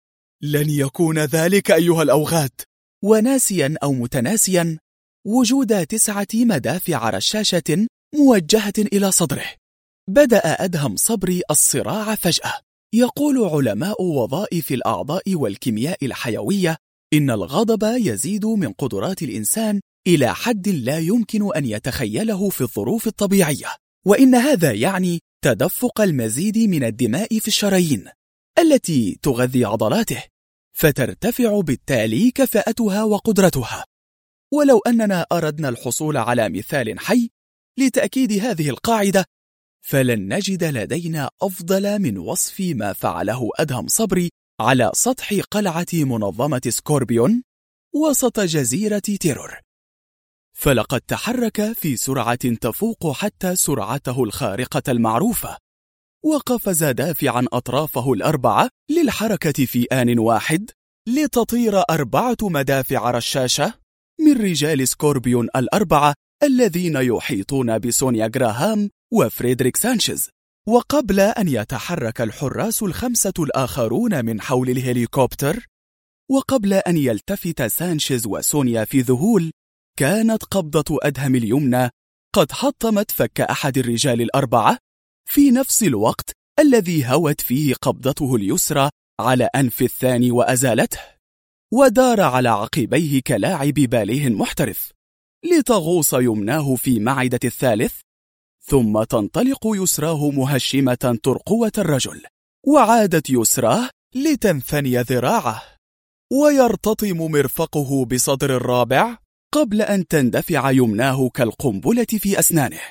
لن يكون ذلك أيها الأوغاد. وناسيا أو متناسيا وجود 9 مدافع رشاشة موجهة إلى صدره. بدأ أدهم صبري الصراع فجأة. يقول علماء وظائف الأعضاء والكيمياء الحيوية إن الغضب يزيد من قدرات الإنسان إلى حد لا يمكن أن يتخيله في الظروف الطبيعية، وإن هذا يعني تدفق المزيد من الدماء في الشرايين التي تغذي عضلاته، فترتفع بالتالي كفاءتها وقدرتها. ولو أننا أردنا الحصول على مثال حي لتأكيد هذه القاعدة، فلن نجد لدينا أفضل من وصف ما فعله أدهم صبري على سطح قلعة منظمة سكوربيون وسط جزيرة تيرور. فلقد تحرك في سرعة تفوق حتى سرعته الخارقة المعروفة، وقفز دافعا أطرافه ال4 للحركة في آن واحد لتطير 4 مدافع رشاشة من رجال سكوربيون ال4 الذين يحيطون بسونيا غراهام وفريدريك سانشيز. وقبل أن يتحرك الحراس ال5 الآخرون من حول الهليكوبتر، وقبل أن يلتفت سانشيز وسونيا في ذهول، كانت قبضة أدهم اليمنى قد حطمت فك أحد الرجال ال4 في نفس الوقت الذي هوت فيه قبضته اليسرى على أنف الثاني وأزالته، ودار على عقبيه كلاعب باليه محترف لتغوص يمناه في معدة الثالث، ثم تنطلق يسراه مهشمة ترقوة الرجل، وعادت يسراه لتنثني ذراعه، ويرتطم مرفقه بصدر الرابع قبل أن تندفع يمناه كالقنبلة في أسنانه.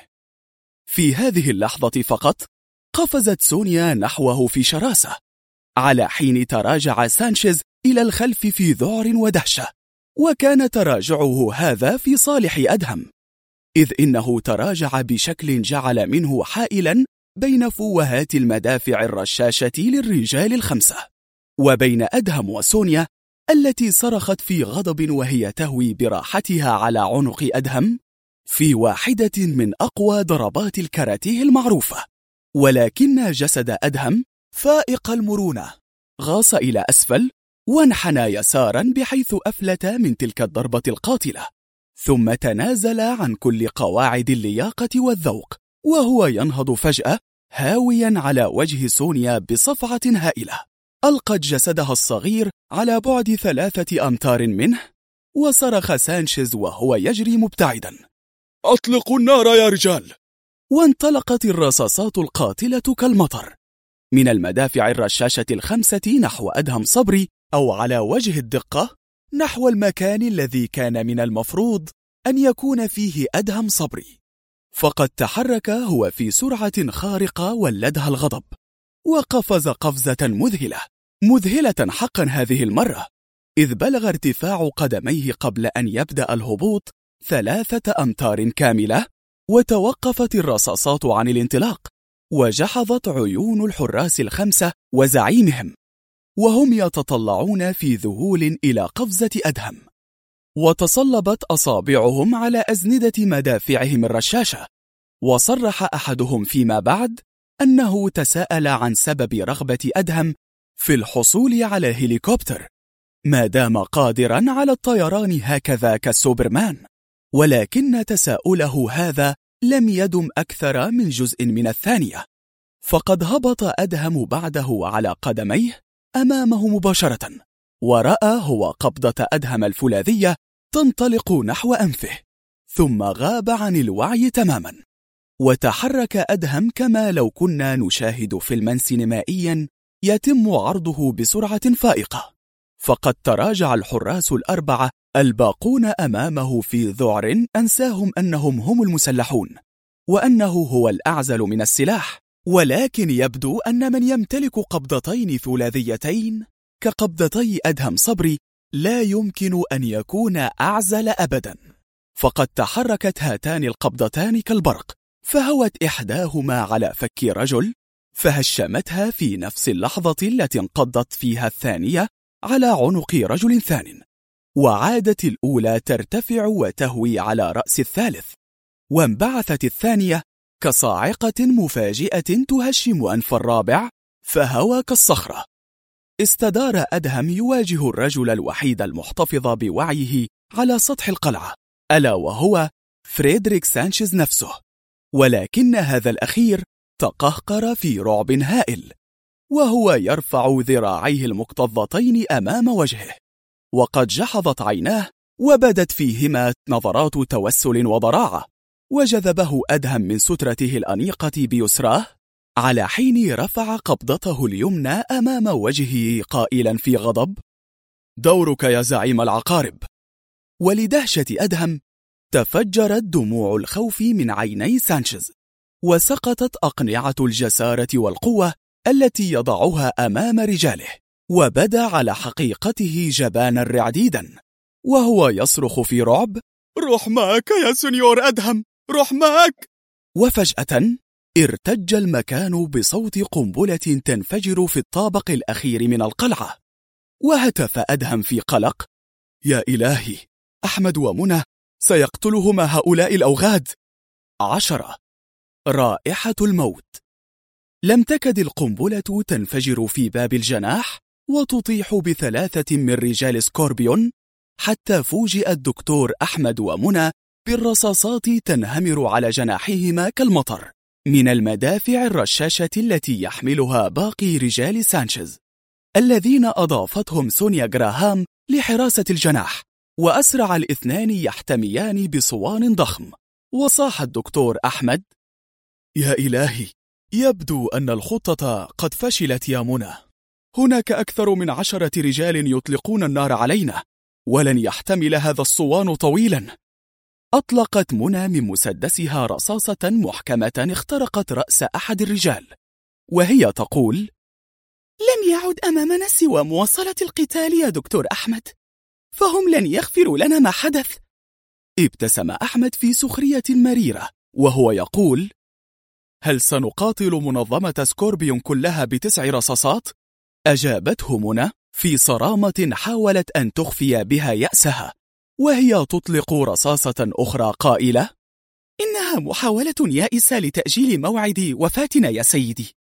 في هذه اللحظة فقط قفزت سونيا نحوه في شراسة، على حين تراجع سانشيز إلى الخلف في ذعر ودهشة. وكان تراجعه هذا في صالح أدهم، إذ إنه تراجع بشكل جعل منه حائلا بين فوهات المدافع الرشاشة للرجال ال5 وبين أدهم وسونيا التي صرخت في غضب وهي تهوي براحتها على عنق أدهم في واحدة من أقوى ضربات الكاراتيه المعروفة. ولكن جسد أدهم فائق المرونة غاص إلى أسفل وانحنى يسارا بحيث أفلت من تلك الضربة القاتلة، ثم تنازل عن كل قواعد اللياقة والذوق، وهو ينهض فجأة هاويا على وجه سونيا بصفعة هائلة. ألقت جسدها الصغير على بعد 3 أمتار منه، وصرخ سانشيز وهو يجري مبتعدا: أطلقوا النار يا رجال! وانطلقت الرصاصات القاتلة كالمطر من المدافع الرشاشة ال5 نحو أدهم صبري، أو على وجه الدقة نحو المكان الذي كان من المفروض أن يكون فيه أدهم صبري. فقد تحرك هو في سرعة خارقة ولدها الغضب، وقفز قفزة مذهلة حقا هذه المرة، إذ بلغ ارتفاع قدميه قبل أن يبدأ الهبوط 3 أمتار كاملة، وتوقفت الرصاصات عن الانطلاق، وجحظت عيون الحراس ال5 وزعيمهم، وهم يتطلعون في ذهول إلى قفزة أدهم، وتصلبت أصابعهم على أزندة مدافعهم الرشاشة. وصرح أحدهم فيما بعد أنه تساءل عن سبب رغبة أدهم في الحصول على هليكوبتر ما دام قادرا على الطيران هكذا كالسوبرمان، ولكن تساؤله هذا لم يدم أكثر من جزء من الثانية، فقد هبط أدهم بعده على قدميه أمامه مباشرة، ورأى هو قبضة أدهم الفولاذية تنطلق نحو أنفه، ثم غاب عن الوعي تماما. وتحرك أدهم كما لو كنا نشاهد فيلما سينمائيا يتم عرضه بسرعة فائقة، فقد تراجع الحراس ال4 الباقون أمامه في ذعر أنساهم أنهم هم المسلحون، وأنه هو الأعزل من السلاح، ولكن يبدو أن من يمتلك قبضتين ثلاثيتين كقبضتي أدهم صبري لا يمكن أن يكون أعزل أبدا، فقد تحركت هاتان القبضتان كالبرق، فهوت إحداهما على فك رجل فهشمتها في نفس اللحظة التي انقضت فيها الثانية على عنق رجل ثان، وعادت الأولى ترتفع وتهوي على رأس الثالث، وانبعثت الثانية كصاعقة مفاجئة تهشم أنف الرابع فهوى كالصخرة. استدار أدهم يواجه الرجل الوحيد المحتفظ بوعيه على سطح القلعة، ألا وهو فريدريك سانشيز نفسه، ولكن هذا الأخير تقهقر في رعب هائل، وهو يرفع ذراعيه المكتظتين أمام وجهه، وقد جحظت عيناه وبدت فيهما نظرات توسل وضراعة، وجذبه أدهم من سترته الأنيقة بيسراه، على حين رفع قبضته اليمنى أمام وجهه قائلا في غضب: دورك يا زعيم العقارب. ولدهشة أدهم تفجرت دموع الخوف من عيني سانشيز، وسقطت أقنعة الجسارة والقوة التي يضعها أمام رجاله، وبدا على حقيقته جبانا رعديدا، وهو يصرخ في رعب: روح معك يا سنيور أدهم، روح معك. وفجأة ارتج المكان بصوت قنبلة تنفجر في الطابق الأخير من القلعة، وهتف أدهم في قلق: يا إلهي، أحمد ومنى سيقتلهما هؤلاء الأوغاد. 10. رائحة الموت. لم تكد القنبلة تنفجر في باب الجناح وتطيح ب3 من رجال سكوربيون حتى فوجئ الدكتور أحمد ومنى بالرصاصات تنهمر على جناحهما كالمطر من المدافع الرشاشة التي يحملها باقي رجال سانشيز، الذين أضافتهم سونيا جراهام لحراسة الجناح، وأسرع الاثنان يحتميان بصوان ضخم. وصاح الدكتور أحمد: يا إلهي، يبدو أن الخطة قد فشلت يا منى، هناك أكثر من 10 رجال يطلقون النار علينا، ولن يحتمل هذا الصوان طويلا. أطلقت منى من مسدسها رصاصة محكمة اخترقت رأس أحد الرجال، وهي تقول: لم يعد أمامنا سوى مواصلة القتال يا دكتور أحمد، فهم لن يغفروا لنا ما حدث. ابتسم أحمد في سخرية مريرة وهو يقول: هل سنقاتل منظمة سكوربيون كلها ب9 رصاصات؟ أجابته منى في صرامة حاولت أن تخفي بها يأسها، وهي تطلق رصاصة أخرى قائلة: إنها محاولة يائسة لتأجيل موعد وفاتنا يا سيدي.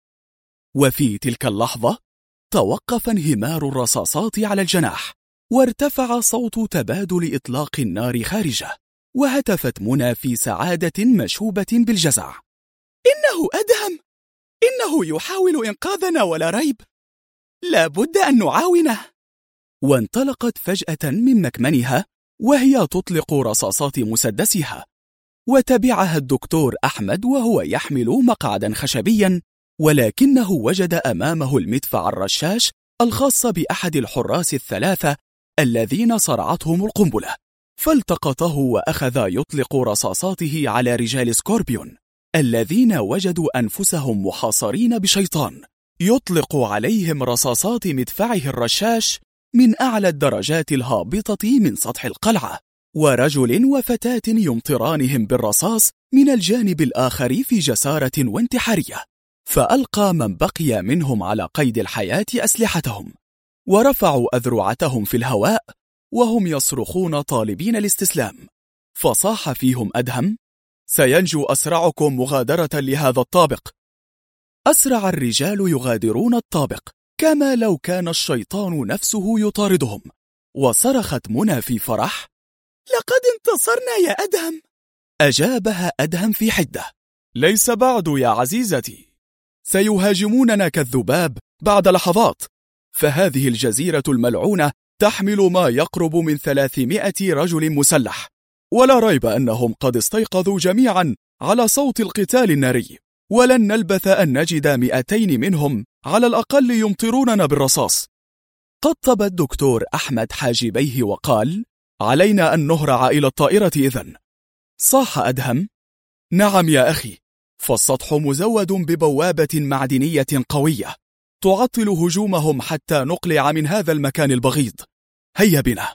وفي تلك اللحظة توقف انهمار الرصاصات على الجناح، وارتفع صوت تبادل إطلاق النار خارجه، وهتفت منى في سعادة مشوبة بالجزع: إنه أدهم، إنه يحاول إنقاذنا ولا ريب، لا بد أن نعاونه. وانطلقت فجأة من مكمنها وهي تطلق رصاصات مسدسها، وتبعها الدكتور أحمد وهو يحمل مقعدا خشبيا، ولكنه وجد أمامه المدفع الرشاش الخاص بأحد الحراس ال3 الذين صرعتهم القنبلة، فالتقطه وأخذ يطلق رصاصاته على رجال سكوربيون الذين وجدوا أنفسهم محاصرين بشيطان يطلق عليهم رصاصات مدفعه الرشاش من أعلى الدرجات الهابطة من سطح القلعة، ورجل وفتاة يمطرانهم بالرصاص من الجانب الآخر في جسارة وانتحارية. فألقى من بقي منهم على قيد الحياة أسلحتهم، ورفعوا أذرعتهم في الهواء وهم يصرخون طالبين الاستسلام. فصاح فيهم أدهم: سينجو أسرعكم مغادرة لهذا الطابق. أسرع الرجال يغادرون الطابق كما لو كان الشيطان نفسه يطاردهم، وصرخت منى في فرح: لقد انتصرنا يا أدهم. أجابها أدهم في حدة: ليس بعد يا عزيزتي، سيهاجموننا كالذباب بعد لحظات، فهذه الجزيرة الملعونة تحمل ما يقرب من 300 رجل مسلح، ولا ريب أنهم قد استيقظوا جميعا على صوت القتال الناري، ولن نلبث أن نجد 200 منهم على الأقل يمطروننا بالرصاص. قطب الدكتور أحمد حاجبيه وقال: علينا أن نهرع إلى الطائرة إذن. صاح أدهم: نعم يا أخي، فالسطح مزود ببوابة معدنية قوية تعطل هجومهم حتى نقلع من هذا المكان البغيض. هيا بنا.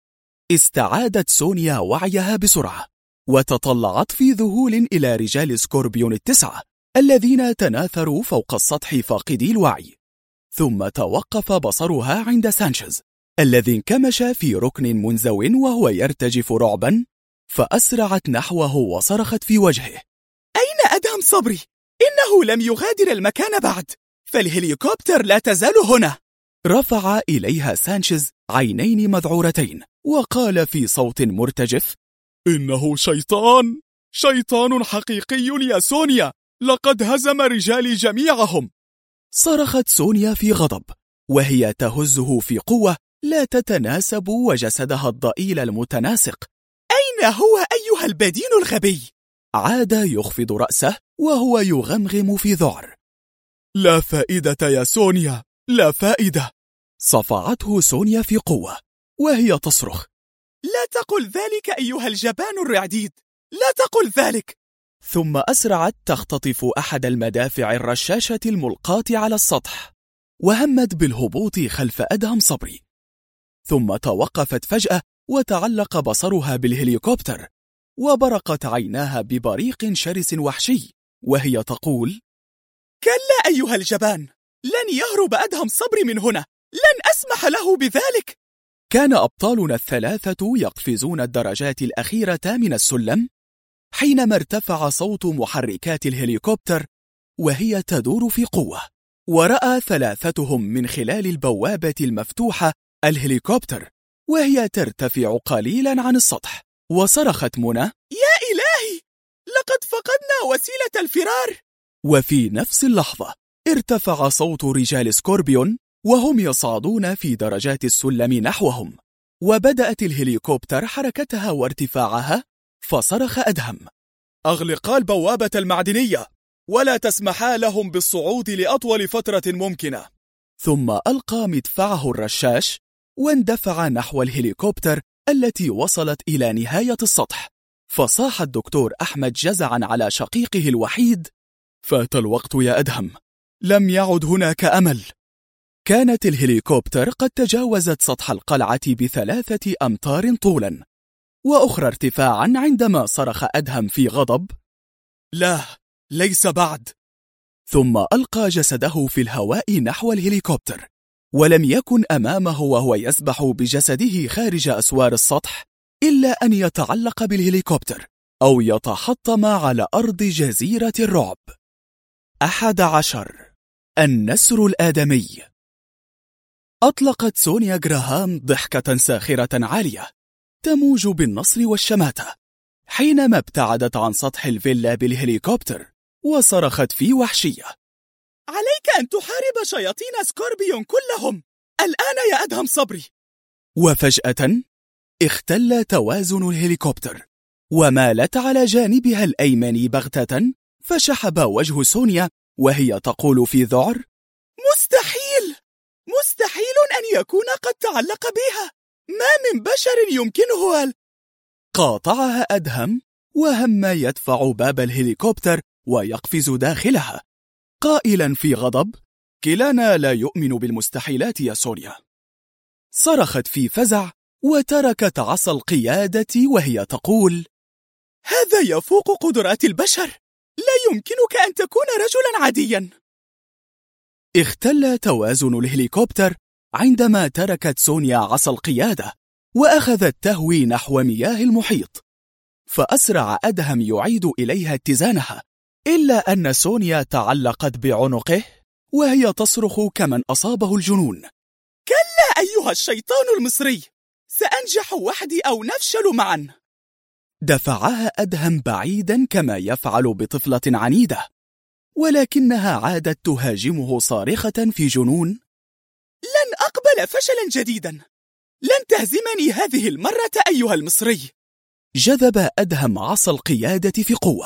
استعادت سونيا وعيها بسرعة، وتطلعت في ذهول إلى رجال سكوربيون 9 الذين تناثروا فوق السطح فاقدي الوعي. ثم توقف بصرها عند سانشيز الذي انكمش في ركن منزو وهو يرتجف رعبا، فأسرعت نحوه وصرخت في وجهه: أين أدهم صبري؟ إنه لم يغادر المكان بعد، فالهليكوبتر لا تزال هنا. رفع إليها سانشيز عينين مذعورتين وقال في صوت مرتجف: إنه شيطان، شيطان حقيقي يا سونيا، لقد هزم رجالي جميعهم. صرخت سونيا في غضب وهي تهزه في قوة لا تتناسب وجسدها الضئيل المتناسق. أين هو أيها البدين الغبي؟ عاد يخفض رأسه وهو يغمغم في ذعر. لا فائدة يا سونيا، لا فائدة. صفعته سونيا في قوة وهي تصرخ: لا تقل ذلك أيها الجبان الرعديد، لا تقل ذلك. ثم أسرعت تختطف أحد المدافع الرشاشة الملقاة على السطح، وهمت بالهبوط خلف أدهم صبري. ثم توقفت فجأة وتعلق بصرها بالهليكوبتر، وبرقت عيناها ببريق شرس وحشي وهي تقول: كلا أيها الجبان، لن يهرب أدهم صبري من هنا، لن أسمح له بذلك. كان أبطالنا الثلاثة يقفزون الدرجات الأخيرة من السلم حينما ارتفع صوت محركات الهليكوبتر وهي تدور في قوة، ورأى ثلاثتهم من خلال البوابة المفتوحة الهليكوبتر وهي ترتفع قليلا عن السطح. وصرخت منى: يا إلهي، لقد فقدنا وسيلة الفرار. وفي نفس اللحظة ارتفع صوت رجال سكوربيون وهم يصعدون في درجات السلم نحوهم، وبدأت الهليكوبتر حركتها وارتفاعها. فصرخ أدهم: أغلقا البوابة المعدنية ولا تسمحا لهم بالصعود لأطول فترة ممكنة. ثم ألقى مدفعه الرشاش واندفع نحو الهليكوبتر التي وصلت إلى نهاية السطح. فصاح الدكتور أحمد جزعا على شقيقه الوحيد: فات الوقت يا أدهم، لم يعد هناك أمل. كانت الهليكوبتر قد تجاوزت سطح القلعة ب3 أمتار طولا وأخرى ارتفاعا عندما صرخ أدهم في غضب: لا، ليس بعد. ثم ألقى جسده في الهواء نحو الهليكوبتر، ولم يكن أمامه وهو يسبح بجسده خارج أسوار السطح إلا أن يتعلق بالهليكوبتر أو يتحطم على أرض جزيرة الرعب. 11. النسر الآدمي. أطلقت سونيا جراهام ضحكة ساخرة عالية تموج بالنصر والشماتة حينما ابتعدت عن سطح الفيلا بالهليكوبتر، وصرخت في وحشية: عليك أن تحارب شياطين سكوربيون كلهم الآن يا أدهم صبري. وفجأة اختل توازن الهليكوبتر ومالت على جانبها الأيمن بغتة، فشحب وجه سونيا وهي تقول في ذعر: مستحيل، مستحيل أن يكون قد تعلق بها، ما من بشر يمكنه قاطعها أدهم وهم يدفع باب الهليكوبتر ويقفز داخلها، قائلا في غضب: كلانا لا يؤمن بالمستحيلات يا سونيا. صرخت في فزع وتركت عصا القيادة وهي تقول: هذا يفوق قدرات البشر، لا يمكنك أن تكون رجلا عاديا. اختل توازن الهليكوبتر عندما تركت سونيا عصا القيادة وأخذت تهوي نحو مياه المحيط، فأسرع أدهم يعيد إليها اتزانها، إلا أن سونيا تعلقت بعنقه وهي تصرخ كمن أصابه الجنون: كلا أيها الشيطان المصري، سأنجح وحدي أو نفشل معا. دفعها أدهم بعيدا كما يفعل بطفلة عنيدة، ولكنها عادت تهاجمه صارخة في جنون: لن أقبل فشلا جديدا، لن تهزمني هذه المرة أيها المصري. جذب أدهم عصا القيادة في قوة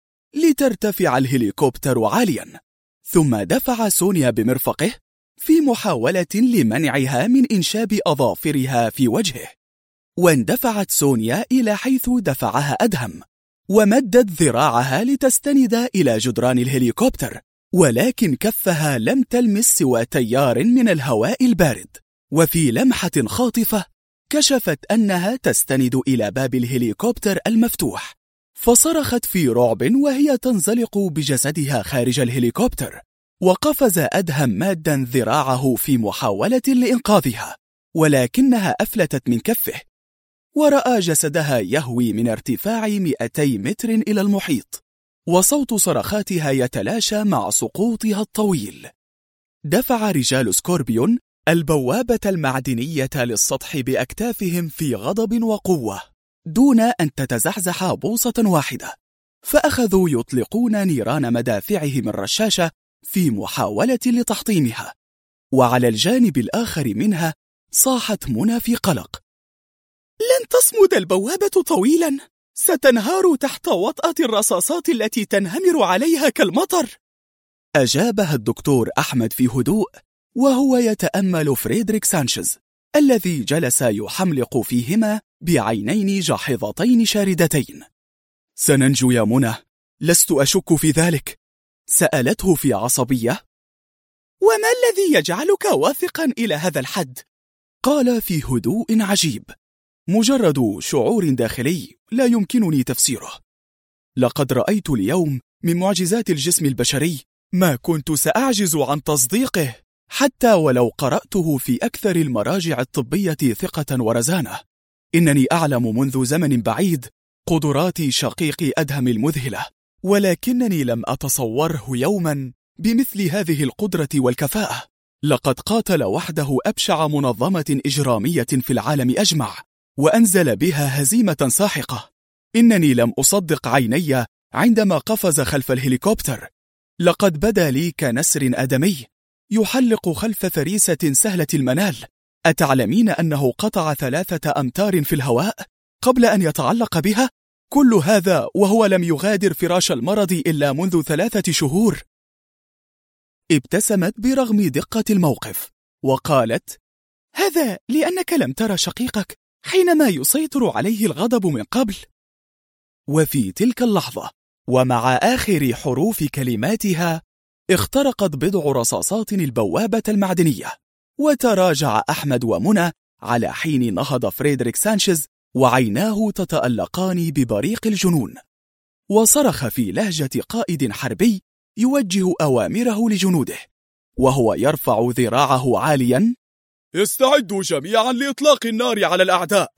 لترتفع الهليكوبتر عاليا، ثم دفع سونيا بمرفقه في محاولة لمنعها من إنشاب أظافرها في وجهه، واندفعت سونيا إلى حيث دفعها أدهم، ومدت ذراعها لتستند إلى جدران الهليكوبتر، ولكن كفها لم تلمس سوى تيار من الهواء البارد، وفي لمحة خاطفة كشفت أنها تستند إلى باب الهليكوبتر المفتوح، فصرخت في رعب وهي تنزلق بجسدها خارج الهليكوبتر، وقفز أدهم مادا ذراعه في محاولة لإنقاذها، ولكنها أفلتت من كفه، ورأى جسدها يهوي من ارتفاع 200 متر إلى المحيط، وصوت صرخاتها يتلاشى مع سقوطها الطويل. دفع رجال سكوربيون البوابة المعدنية للسطح بأكتافهم في غضب وقوة دون أن تتزحزح بوصة واحدة، فأخذوا يطلقون نيران مدافعهم الرشاشة في محاولة لتحطيمها. وعلى الجانب الآخر منها صاحت منى في قلق: لن تصمد البوابة طويلا، ستنهار تحت وطأة الرصاصات التي تنهمر عليها كالمطر. أجابها الدكتور أحمد في هدوء وهو يتأمل فريدريك سانشيز الذي جلس يحملق فيهما بعينين جاحظتين شاردتين. سننجو يا منى، لست أشك في ذلك، سألته في عصبية. وما الذي يجعلك واثقا إلى هذا الحد؟ قال في هدوء عجيب: مجرد شعور داخلي لا يمكنني تفسيره. لقد رأيت اليوم من معجزات الجسم البشري ما كنت سأعجز عن تصديقه حتى ولو قرأته في أكثر المراجع الطبية ثقة ورزانة. إنني أعلم منذ زمن بعيد قدرات شقيقي أدهم المذهلة، ولكنني لم أتصوره يوما بمثل هذه القدرة والكفاءة. لقد قاتل وحده أبشع منظمة إجرامية في العالم أجمع، وأنزل بها هزيمة ساحقة. إنني لم أصدق عيني عندما قفز خلف الهليكوبتر. لقد بدا لي كنسر آدمي يحلق خلف فريسة سهلة المنال. أتعلمين أنه قطع 3 أمتار في الهواء قبل أن يتعلق بها؟ كل هذا وهو لم يغادر فراش المرض إلا منذ 3 شهور. ابتسمت برغم دقة الموقف وقالت: هذا لأنك لم ترى شقيقك حينما يسيطر عليه الغضب من قبل. وفي تلك اللحظة ومع آخر حروف كلماتها اخترقت بضع رصاصات البوابة المعدنية، وتراجع أحمد ومنى على حين نهض فريدريك سانشيز وعيناه تتألقان ببريق الجنون، وصرخ في لهجة قائد حربي يوجه أوامره لجنوده وهو يرفع ذراعه عاليا: استعدوا جميعا لإطلاق النار على الأعداء.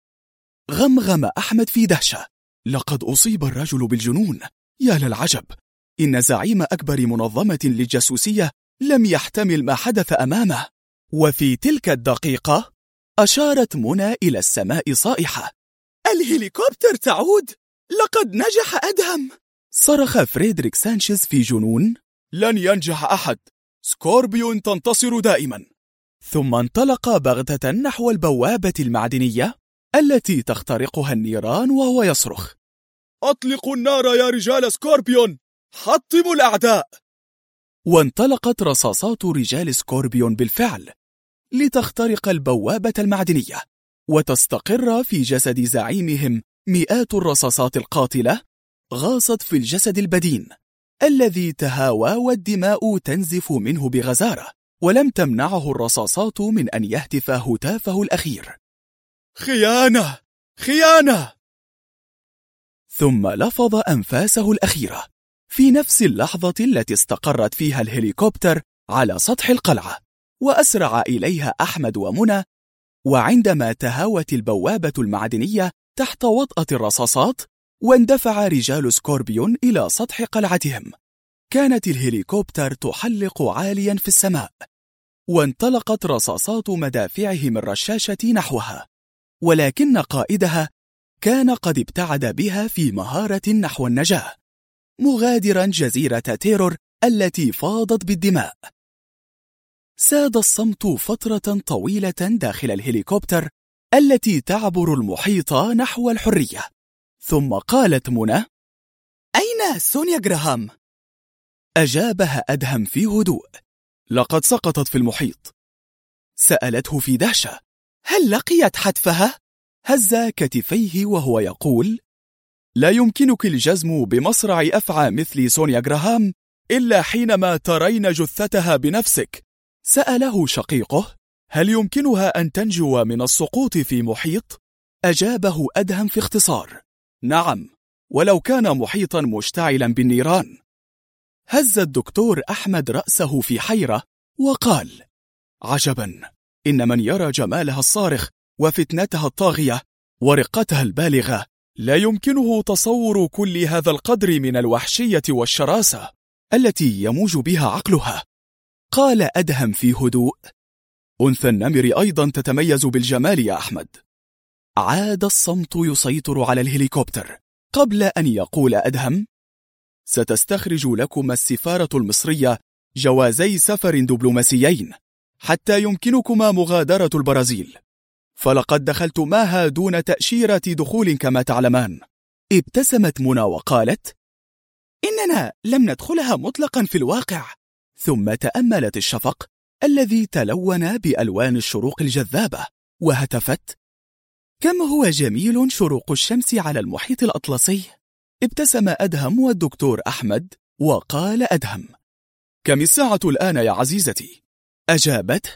غمغم أحمد في دهشة: لقد أصيب الرجل بالجنون، يا للعجب، إن زعيم أكبر منظمة للجاسوسية لم يحتمل ما حدث أمامه. وفي تلك الدقيقة أشارت منى إلى السماء صائحة: الهليكوبتر تعود، لقد نجح أدهم. صرخ فريدريك سانشيز في جنون: لن ينجح أحد، سكوربيون تنتصر دائما. ثم انطلق بغتة نحو البوابة المعدنية التي تخترقها النيران وهو يصرخ: أطلقوا النار يا رجال سكوربيون، حطموا الأعداء. وانطلقت رصاصات رجال سكوربيون بالفعل لتخترق البوابة المعدنية وتستقر في جسد زعيمهم مئات الرصاصات القاتلة غاصت في الجسد البدين الذي تهاوى والدماء تنزف منه بغزارة، ولم تمنعه الرصاصات من أن يهتف هتافه الأخير: خيانة! خيانة! ثم لفظ أنفاسه الأخيرة في نفس اللحظة التي استقرت فيها الهليكوبتر على سطح القلعة، وأسرع إليها أحمد ومنى. وعندما تهاوت البوابة المعدنية تحت وطأة الرصاصات، واندفع رجال سكوربيون إلى سطح قلعتهم، كانت الهليكوبتر تحلق عاليا في السماء، وانطلقت رصاصات مدافعهم الرشاشة نحوها، ولكن قائدها كان قد ابتعد بها في مهارة نحو النجاة، مغادرا جزيرة تيرور التي فاضت بالدماء. ساد الصمت فترة طويلة داخل الهليكوبتر التي تعبر المحيط نحو الحرية، ثم قالت منى: أين سونيا جراهام؟ أجابها أدهم في هدوء: لقد سقطت في المحيط. سألته في دهشة: هل لقيت حتفها؟ هز كتفيه وهو يقول: لا يمكنك الجزم بمصرع أفعى مثل سونيا جراهام إلا حينما ترين جثتها بنفسك. سأله شقيقه: هل يمكنها أن تنجو من السقوط في محيط؟ أجابه أدهم في اختصار: نعم، ولو كان محيطا مشتعلا بالنيران. هز الدكتور أحمد رأسه في حيرة وقال: عجبا، إن من يرى جمالها الصارخ وفتنتها الطاغية ورقتها البالغة لا يمكنه تصور كل هذا القدر من الوحشية والشراسة التي يموج بها عقلها. قال أدهم في هدوء: أنثى النمر أيضا تتميز بالجمال يا أحمد. عاد الصمت يسيطر على الهليكوبتر قبل أن يقول أدهم: ستستخرج لكم السفارة المصرية جوازي سفر دبلوماسيين حتى يمكنكما مغادرة البرازيل، فلقد دخلتماها دون تأشيرة دخول كما تعلمان. ابتسمت منى وقالت: إننا لم ندخلها مطلقا في الواقع. ثم تأملت الشفق الذي تلون بألوان الشروق الجذابة وهتفت: كم هو جميل شروق الشمس على المحيط الأطلسي. ابتسم أدهم والدكتور أحمد وقال أدهم: كم الساعة الآن يا عزيزتي؟ أجابته: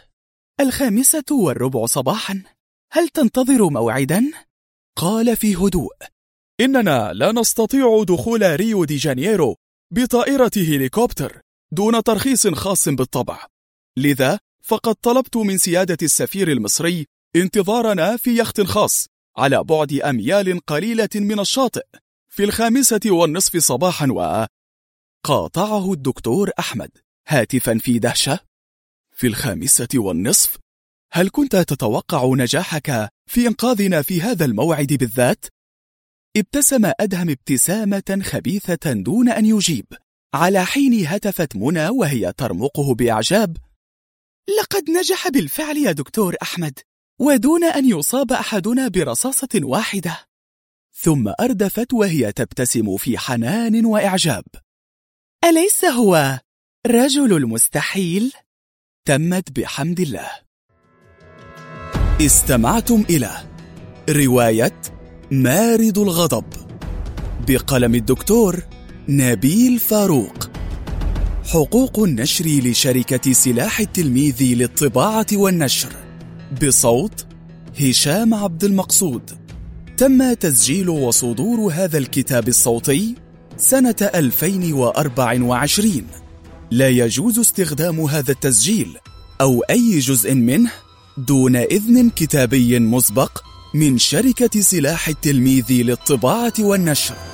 5:15 صباحا. هل تنتظر موعدا؟ قال في هدوء: إننا لا نستطيع دخول ريو دي جانييرو بطائرة هليكوبتر دون ترخيص خاص بالطبع، لذا فقد طلبت من سيادة السفير المصري انتظارنا في يخت خاص على بعد أميال قليلة من الشاطئ في 5:15 صباحا. قاطعه الدكتور أحمد هاتفا في دهشة: في 5:15؟ هل كنت تتوقع نجاحك في إنقاذنا في هذا الموعد بالذات؟ ابتسم أدهم ابتسامة خبيثة دون أن يجيب، على حين هتفت منى وهي ترمقه بإعجاب: لقد نجح بالفعل يا دكتور أحمد، ودون أن يصاب أحدنا برصاصة واحدة. ثم أردفت وهي تبتسم في حنان وإعجاب: أليس هو رجل المستحيل؟ تمت بحمد الله. استمعتم إلى رواية مارد الغضب بقلم الدكتور نبيل فاروق. حقوق النشر لشركة سلاح التلميذ للطباعة والنشر، بصوت هشام عبد المقصود. تم تسجيل وصدور هذا الكتاب الصوتي سنة 2024. لا يجوز استخدام هذا التسجيل أو أي جزء منه دون إذن كتابي مسبق من شركة سلاح التلميذ للطباعة والنشر.